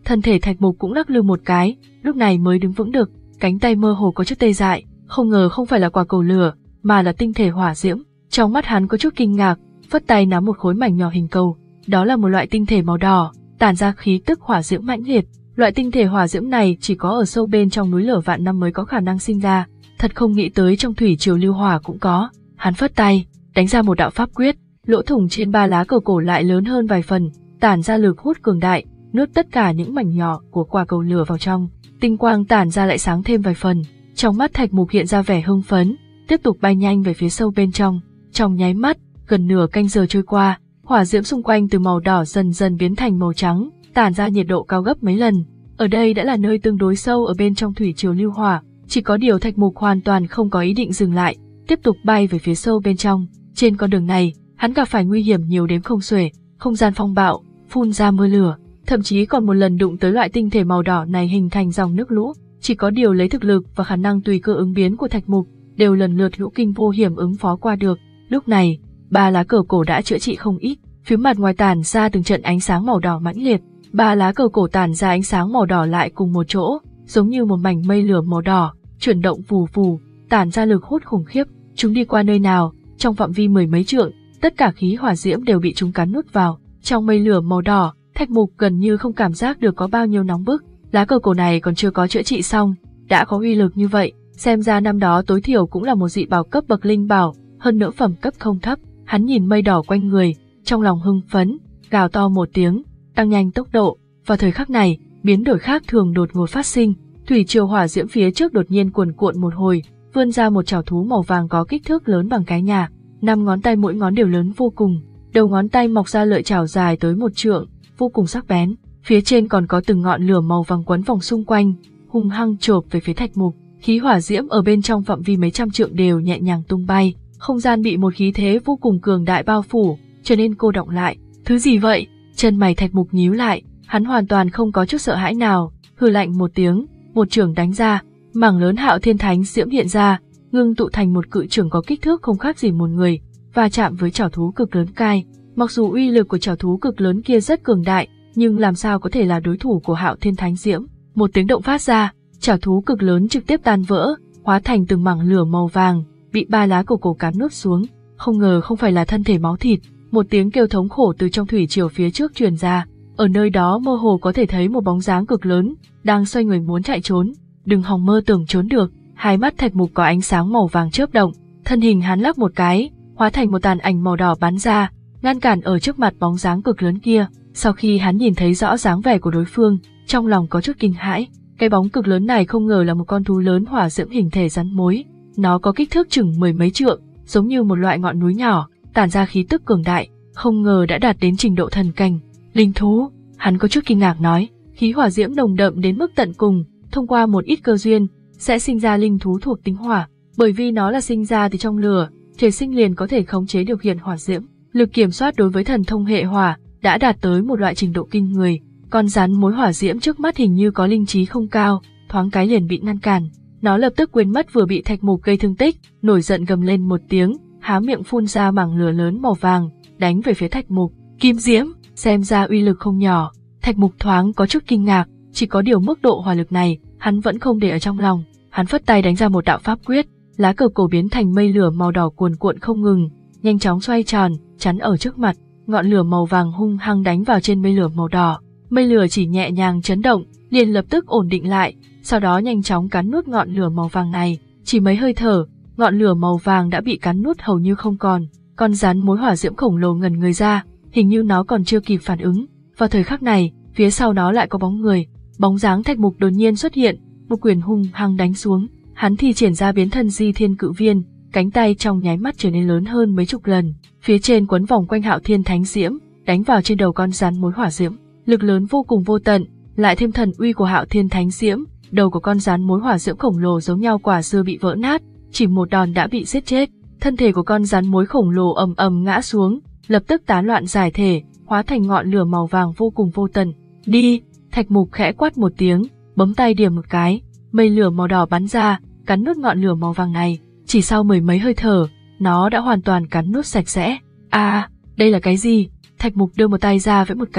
thân thể Thạch Mục cũng lắc lư một cái, lúc này mới đứng vững được, cánh tay mơ hồ có chút tê dại, không ngờ không phải là quả cầu lửa, mà là tinh thể hỏa diễm. Trong mắt hắn có chút kinh ngạc, phất tay nắm một khối mảnh nhỏ hình cầu, đó là một loại tinh thể màu đỏ, tản ra khí tức hỏa diễm mãnh liệt. Loại tinh thể hỏa diễm này chỉ có ở sâu bên trong núi lửa vạn năm mới có khả năng sinh ra, thật không nghĩ tới trong thủy triều lưu hỏa cũng có. Hắn phất tay, đánh ra một đạo pháp quyết, lỗ thủng trên ba lá cờ cổ lại lớn hơn vài phần, tản ra lực hút cường đại, nuốt tất cả những mảnh nhỏ của quả cầu lửa vào trong. Tinh quang tản ra lại sáng thêm vài phần, trong mắt Thạch Mục hiện ra vẻ hưng phấn, tiếp tục bay nhanh về phía sâu bên trong. Trong nháy mắt, gần nửa canh giờ trôi qua, hỏa diễm xung quanh từ màu đỏ dần dần biến thành màu trắng, tản ra nhiệt độ cao gấp mấy lần. Ở đây đã là nơi tương đối sâu ở bên trong thủy triều lưu hỏa, chỉ có điều Thạch Mục hoàn toàn không có ý định dừng lại, tiếp tục bay về phía sâu bên trong. Trên con đường này, hắn gặp phải nguy hiểm nhiều đếm không xuể, không gian phong bạo, phun ra mưa lửa, thậm chí còn một lần đụng tới loại tinh thể màu đỏ này hình thành dòng nước lũ. Chỉ có điều lấy thực lực và khả năng tùy cơ ứng biến của Thạch Mục, đều lần lượt hữu kinh vô hiểm ứng phó qua được. Lúc này, ba lá cờ cổ đã chữa trị không ít, phía mặt ngoài tản ra từng trận ánh sáng màu đỏ mãnh liệt. Ba lá cờ cổ tản ra ánh sáng màu đỏ lại cùng một chỗ, giống như một mảnh mây lửa màu đỏ, chuyển động phù phù, tản ra lực hút khủng khiếp. Chúng đi qua nơi nào, trong phạm vi mười mấy trượng, tất cả khí hỏa diễm đều bị chúng cắn nuốt vào. Trong mây lửa màu đỏ, Thạch Mục gần như không cảm giác được có bao nhiêu nóng bức. Lá cờ cổ này còn chưa có chữa trị xong, đã có uy lực như vậy, xem ra năm đó tối thiểu cũng là một dị bảo cấp bậc linh bảo, hơn nữa phẩm cấp không thấp. Hắn nhìn mây đỏ quanh người, trong lòng hưng phấn, gào to một tiếng, tăng nhanh tốc độ. Vào thời khắc này, biến đổi khác thường đột ngột phát sinh, thủy triều hỏa diễm phía trước đột nhiên cuồn cuộn một hồi, vươn ra một chảo thú màu vàng có kích thước lớn bằng cái nhà, năm ngón tay mỗi ngón đều lớn vô cùng, đầu ngón tay mọc ra lợi chảo dài tới một trượng, vô cùng sắc bén, phía trên còn có từng ngọn lửa màu vàng quấn vòng xung quanh, hung hăng chộp về phía Thạch Mục. Khí hỏa diễm ở bên trong phạm vi mấy trăm trượng đều nhẹ nhàng tung bay, không gian bị một khí thế vô cùng cường đại bao phủ, trở nên cô đọng lại. Thứ gì vậy? Chân mày Thạch Mục nhíu lại, hắn hoàn toàn không có chút sợ hãi nào, hừ lạnh một tiếng, một chưởng đánh ra, mảng lớn Hạo Thiên Thánh diễm hiện ra, ngưng tụ thành một cự chưởng có kích thước không khác gì một người, và chạm với chảo thú cực lớn Kai. Mặc dù uy lực của chảo thú cực lớn kia rất cường đại, nhưng làm sao có thể là đối thủ của Hạo Thiên Thánh diễm? Một tiếng động phát ra, chảo thú cực lớn trực tiếp tan vỡ, hóa thành từng mảng lửa màu vàng, bị ba lá cổ cổ cắn nuốt xuống. Không ngờ không phải là thân thể máu thịt, một tiếng kêu thống khổ từ trong thủy triều phía trước truyền ra. Ở nơi đó mơ hồ có thể thấy một bóng dáng cực lớn, đang xoay người muốn chạy trốn. Đừng hòng mơ tưởng trốn được. Hai mắt Thạch Mục có ánh sáng màu vàng chớp động, thân hình hắn lắc một cái, hóa thành một tàn ảnh màu đỏ bắn ra, ngăn cản ở trước mặt bóng dáng cực lớn kia. Sau khi hắn nhìn thấy rõ dáng vẻ của đối phương, trong lòng có chút kinh hãi. Cái bóng cực lớn này không ngờ là một con thú lớn hỏa diễm hình thể rắn mối. Nó có kích thước chừng mười mấy trượng, giống như một loại ngọn núi nhỏ, tản ra khí tức cường đại, không ngờ đã đạt đến trình độ thần cảnh. Linh thú, hắn có chút kinh ngạc nói, khí hỏa diễm nồng đậm đến mức tận cùng, thông qua một ít cơ duyên, sẽ sinh ra linh thú thuộc tính hỏa, bởi vì nó là sinh ra từ trong lửa, trời sinh liền có thể khống chế điều khiển hỏa diễm. Lực kiểm soát đối với thần thông hệ hỏa đã đạt tới một loại trình độ kinh người. Con rắn mối hỏa diễm trước mắt hình như có linh trí không cao, thoáng cái liền bị ngăn cản. Nó lập tức quên mất vừa bị Thạch Mục gây thương tích, nổi giận gầm lên một tiếng, há miệng phun ra mảng lửa lớn màu vàng, đánh về phía Thạch Mục. Kim diễm, xem ra uy lực không nhỏ. Thạch Mục thoáng có chút kinh ngạc, chỉ có điều mức độ hỏa lực này, hắn vẫn không để ở trong lòng. Hắn phất tay đánh ra một đạo pháp quyết, lá cờ cổ biến thành mây lửa màu đỏ cuồn cuộn không ngừng, nhanh chóng xoay tròn, chắn ở trước mặt. Ngọn lửa màu vàng hung hăng đánh vào trên mây lửa màu đỏ. Mây lửa chỉ nhẹ nhàng chấn động, liền lập tức ổn định lại, sau đó nhanh chóng cắn nuốt ngọn lửa màu vàng này. Chỉ mấy hơi thở, ngọn lửa màu vàng đã bị cắn nuốt hầu như không còn. Con rắn mối hỏa diễm khổng lồ ngẩn người ra, hình như nó còn chưa kịp phản ứng. Vào thời khắc này, phía sau nó lại có bóng người, bóng dáng Thạch Mục đột nhiên xuất hiện, một quyền hung hăng đánh xuống. Hắn thi triển ra biến thân Di Thiên Cự Viên, cánh tay trong nháy mắt trở nên lớn hơn mấy chục lần, phía trên quấn vòng quanh Hạo Thiên Thánh diễm, đánh vào trên đầu con rắn mối hỏa diễm. Lực lớn vô cùng vô tận, lại thêm thần uy của Hạo Thiên Thánh diễm, đầu của con rắn mối hỏa diễm khổng lồ giống nhau quả dưa bị vỡ nát, chỉ một đòn đã bị giết chết. Thân thể của con rắn mối khổng lồ ầm ầm ngã xuống, lập tức tán loạn giải thể, hóa thành ngọn lửa màu vàng vô cùng vô tận. Đi! Thạch Mục khẽ quát một tiếng, bấm tay điểm một cái, mây lửa màu đỏ bắn ra, cắn nuốt ngọn lửa màu vàng này. Chỉ sau mười mấy hơi thở, nó đã hoàn toàn cắn nuốt sạch sẽ. À, đây là cái gì? Thạch Mục đưa một tay ra vẫy một cái,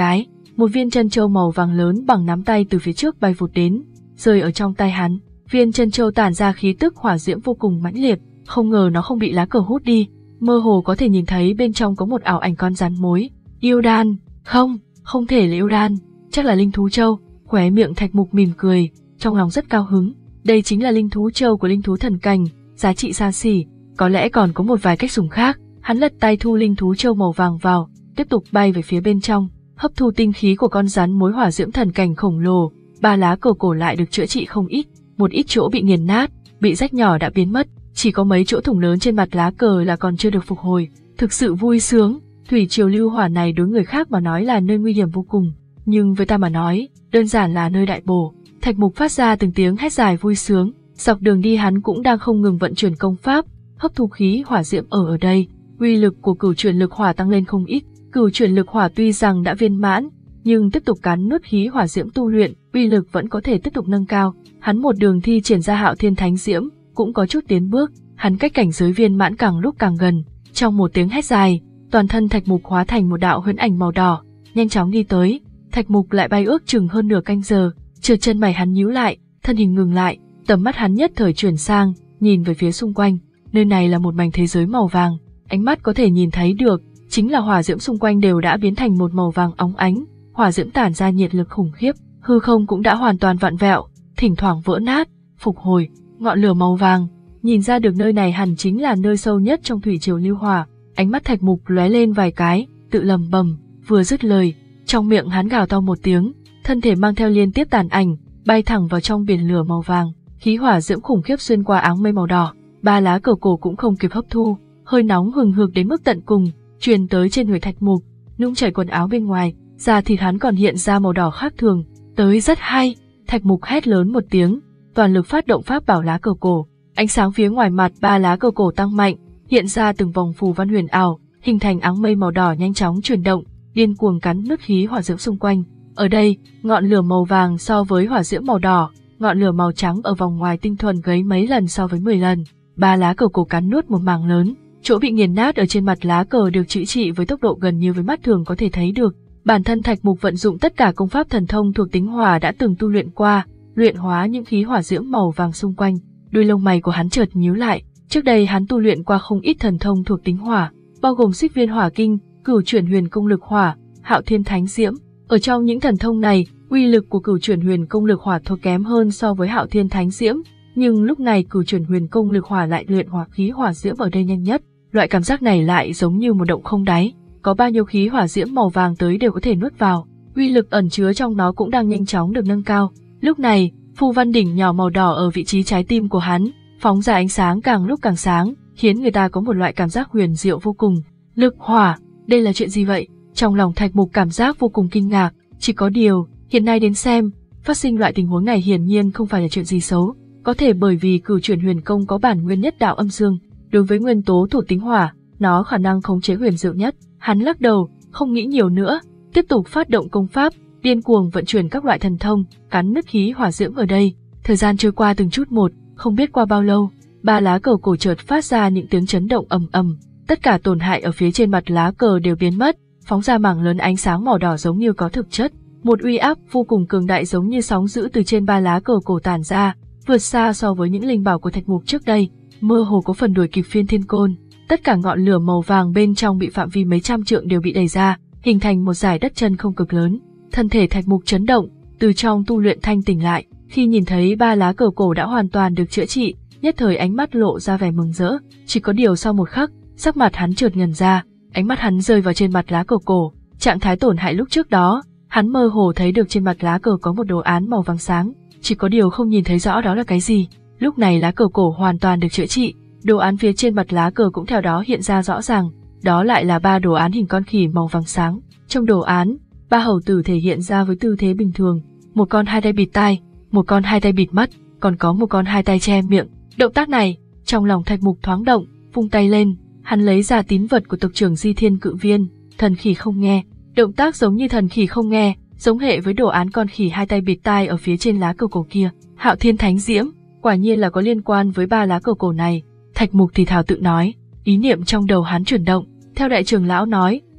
một viên chân châu màu vàng lớn bằng nắm tay từ phía trước bay vụt đến, rơi ở trong tay hắn. Viên chân châu tản ra khí tức hỏa diễm vô cùng mãnh liệt, không ngờ nó không bị lá cờ hút đi, mơ hồ có thể nhìn thấy bên trong có một ảo ảnh con rắn mối. Yêu đan, không, không thể là yêu đan, chắc là linh thú châu. Khóe miệng Thạch Mục mỉm cười, trong lòng rất cao hứng. Đây chính là linh thú châu của linh thú thần cảnh, giá trị xa xỉ, có lẽ còn có một vài cách dùng khác. Hắn lật tay thu linh thú châu màu vàng vào, tiếp tục bay về phía bên trong, hấp thu tinh khí của con rắn mối hỏa diễm thần cảnh khổng lồ. Ba lá cờ cổ lại được chữa trị không ít, một ít chỗ bị nghiền nát, bị rách nhỏ đã biến mất, chỉ có mấy chỗ thủng lớn trên mặt lá cờ là còn chưa được phục hồi. Thực sự vui sướng. Thủy triều lưu hỏa này đối người khác mà nói là nơi nguy hiểm vô cùng, nhưng với ta mà nói, đơn giản là nơi đại bổ. Thạch Mục phát ra từng tiếng hét dài vui sướng, dọc đường đi hắn cũng đang không ngừng vận chuyển công pháp, hấp thu khí hỏa diễm ở ở đây. Uy lực của cửu chuyển lực hỏa tăng lên không ít. Cửu chuyển lực hỏa tuy rằng đã viên mãn, nhưng tiếp tục cắn nuốt khí hỏa diễm tu luyện, uy lực vẫn có thể tiếp tục nâng cao. Hắn một đường thi triển ra Hạo Thiên Thánh Diễm, cũng có chút tiến bước, hắn cách cảnh giới viên mãn càng lúc càng gần. Trong một tiếng hét dài, toàn thân Thạch Mục hóa thành một đạo huyễn ảnh màu đỏ, nhanh chóng đi tới. Thạch Mục lại bay ước chừng hơn nửa canh giờ, chợt chân mày hắn nhíu lại, thân hình ngừng lại, tầm mắt hắn nhất thời chuyển sang, nhìn về phía xung quanh. Nơi này là một mảnh thế giới màu vàng, ánh mắt có thể nhìn thấy được, chính là hỏa diễm xung quanh đều đã biến thành một màu vàng óng ánh, hỏa diễm tản ra nhiệt lực khủng khiếp, hư không cũng đã hoàn toàn vặn vẹo, thỉnh thoảng vỡ nát, phục hồi, ngọn lửa màu vàng, nhìn ra được nơi này hẳn chính là nơi sâu nhất trong thủy triều lưu hỏa. Ánh mắt Thạch Mục lóe lên vài cái, tự lầm bầm, vừa dứt lời, trong miệng hắn gào to một tiếng, thân thể mang theo liên tiếp tàn ảnh, bay thẳng vào trong biển lửa màu vàng, khí hỏa diễm khủng khiếp xuyên qua áng mây màu đỏ, ba lá cờ cổ cũng không kịp hấp thu, hơi nóng hừng hực đến mức tận cùng, truyền tới trên người Thạch Mục, nung chảy quần áo bên ngoài, da thịt hắn còn hiện ra màu đỏ khác thường, tới rất hay. Thạch Mục hét lớn một tiếng, toàn lực phát động pháp bảo lá cờ cổ, ánh sáng phía ngoài mặt ba lá cờ cổ tăng mạnh, hiện ra từng vòng phù văn huyền ảo, hình thành áng mây màu đỏ nhanh chóng chuyển động, điên cuồng cắn nuốt khí hỏa diễm xung quanh. Ở đây, ngọn lửa màu vàng so với hỏa diễm màu đỏ, ngọn lửa màu trắng ở vòng ngoài tinh thuần gấy mấy lần so với mười lần. Ba lá cờ cổ cắn nuốt một mảng lớn, chỗ bị nghiền nát ở trên mặt lá cờ được chữa trị với tốc độ gần như với mắt thường có thể thấy được. Bản thân Thạch Mục vận dụng tất cả công pháp thần thông thuộc tính hỏa đã từng tu luyện qua, luyện hóa những khí hỏa diễm màu vàng xung quanh. Đuôi lông mày của hắn chợt nhíu lại. Trước đây hắn tu luyện qua không ít thần thông thuộc tính hỏa, bao gồm Xích Viên Hỏa Kinh, Cửu Chuyển Huyền Công Lực Hỏa, Hạo Thiên Thánh Diễm. Ở trong những thần thông này, uy lực của Cửu Chuyển Huyền Công Lực Hỏa thua kém hơn so với Hạo Thiên Thánh Diễm, nhưng lúc này Cửu Chuyển Huyền Công Lực Hỏa lại luyện hỏa khí hỏa diễm ở đây nhanh nhất. Loại cảm giác này lại giống như một động không đáy, có bao nhiêu khí hỏa diễm màu vàng tới đều có thể nuốt vào, uy lực ẩn chứa trong nó cũng đang nhanh chóng được nâng cao. Lúc này, phù văn đỉnh nhỏ màu đỏ ở vị trí trái tim của hắn phóng ra ánh sáng càng lúc càng sáng, khiến người ta có một loại cảm giác huyền diệu vô cùng. Lực hỏa, đây là chuyện gì vậy? Trong lòng Thạch Mục cảm giác vô cùng kinh ngạc, chỉ có điều, hiện nay đến xem, phát sinh loại tình huống này hiển nhiên không phải là chuyện gì xấu, có thể bởi vì Cửu Chuyển Huyền Công có bản nguyên nhất đạo âm dương, đối với nguyên tố thuộc tính hỏa, nó khả năng khống chế huyền diệu nhất. Hắn lắc đầu, không nghĩ nhiều nữa, tiếp tục phát động công pháp, điên cuồng vận chuyển các loại thần thông, cắn nứt khí hỏa diễm ở đây. Thời gian trôi qua từng chút một, không biết qua bao lâu, ba lá cờ cổ chợt phát ra những tiếng chấn động ầm ầm, tất cả tổn hại ở phía trên mặt lá cờ đều biến mất, phóng ra mảng lớn ánh sáng màu đỏ giống như có thực chất, một uy áp vô cùng cường đại giống như sóng dữ từ trên ba lá cờ cổ tản ra, vượt xa so với những linh bảo của Thạch Mục trước đây, mơ hồ có phần đuổi kịp Phiên Thiên Côn. Tất cả ngọn lửa màu vàng bên trong bị phạm vi mấy trăm trượng đều bị đẩy ra, hình thành một dải đất chân không cực lớn. Thân thể Thạch Mục chấn động, từ trong tu luyện thanh tỉnh lại, khi nhìn thấy ba lá cờ cổ đã hoàn toàn được chữa trị, nhất thời ánh mắt lộ ra vẻ mừng rỡ. Chỉ có điều sau một khắc, sắc mặt hắn chợt ngần ra, ánh mắt hắn rơi vào trên mặt lá cờ cổ, trạng thái tổn hại lúc trước đó, hắn mơ hồ thấy được trên mặt lá cờ có một đồ án màu vàng sáng, chỉ có điều không nhìn thấy rõ đó là cái gì. Lúc này lá cờ cổ hoàn toàn được chữa trị, đồ án phía trên mặt lá cờ cũng theo đó hiện ra rõ ràng, đó lại là ba đồ án hình con khỉ màu vàng sáng. Trong đồ án, ba hầu tử thể hiện ra với tư thế bình thường, một con hai tay bịt tai, một con hai tay bịt mắt, còn có một con hai tay che miệng. Động tác này, trong lòng Thạch Mục thoáng động, vung tay lên, hắn lấy ra tín vật của tộc trưởng Di Thiên Cự Viên, thần khỉ không nghe. Động tác giống như thần khỉ không nghe, giống hệ với đồ án con khỉ hai tay bịt tai ở phía trên lá cờ cổ kia. Hạo Thiên Thánh Diễm, quả nhiên là có liên quan với ba lá cờ cổ này. Thạch Mục thì thào tự nói, ý niệm trong đầu hắn chuyển động, theo đại trưởng lão nói,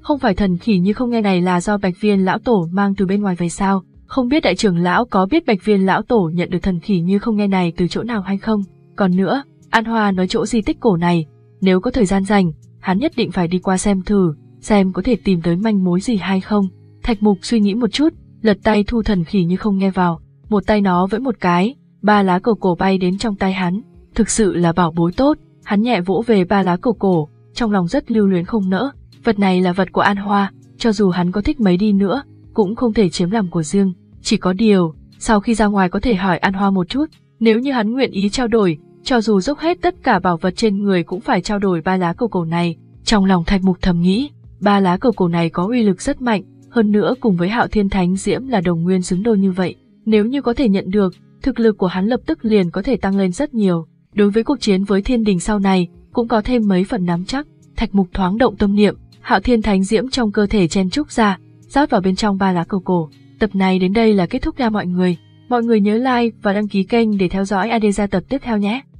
Không phải thần khỉ như không nghe này là do Bạch Viên lão tổ mang từ bên ngoài về sao? Không biết đại trưởng lão có biết Bạch Viên lão tổ nhận được thần khỉ như không nghe này từ chỗ nào hay không? Còn nữa, An Hoa nói chỗ di tích cổ này, nếu có thời gian rảnh, hắn nhất định phải đi qua xem thử, xem có thể tìm tới manh mối gì hay không. Thạch Mục suy nghĩ một chút, lật tay thu thần khỉ như không nghe vào, một tay nó vẫy một cái, ba lá cờ cổ bay đến trong tay hắn, thực sự là bảo bối tốt. Hắn nhẹ vỗ về ba lá cờ cổ, trong lòng rất lưu luyến không nỡ. Vật này là vật của An Hoa, cho dù hắn có thích mấy đi nữa, cũng không thể chiếm làm của riêng. Chỉ có điều, sau khi ra ngoài có thể hỏi An Hoa một chút, nếu như hắn nguyện ý trao đổi, cho dù dốc hết tất cả bảo vật trên người cũng phải trao đổi ba lá cờ cổ này. Trong lòng Thạch Mục thầm nghĩ, ba lá cờ cổ này có uy lực rất mạnh, hơn nữa cùng với Hạo Thiên Thánh Diễm là đồng nguyên xứng đôi như vậy. Nếu như có thể nhận được, thực lực của hắn lập tức liền có thể tăng lên rất nhiều. Đối với cuộc chiến với Thiên Đình sau này, cũng có thêm mấy phần nắm chắc. Thạch Mục thoáng động tâm niệm, Hạo Thiên Thánh Diễm trong cơ thể chen trúc ra, rót vào bên trong ba lá cờ cổ. Tập này đến đây là kết thúc nha mọi người. Mọi người nhớ like và đăng ký kênh để theo dõi a đê gia tập tiếp theo nhé.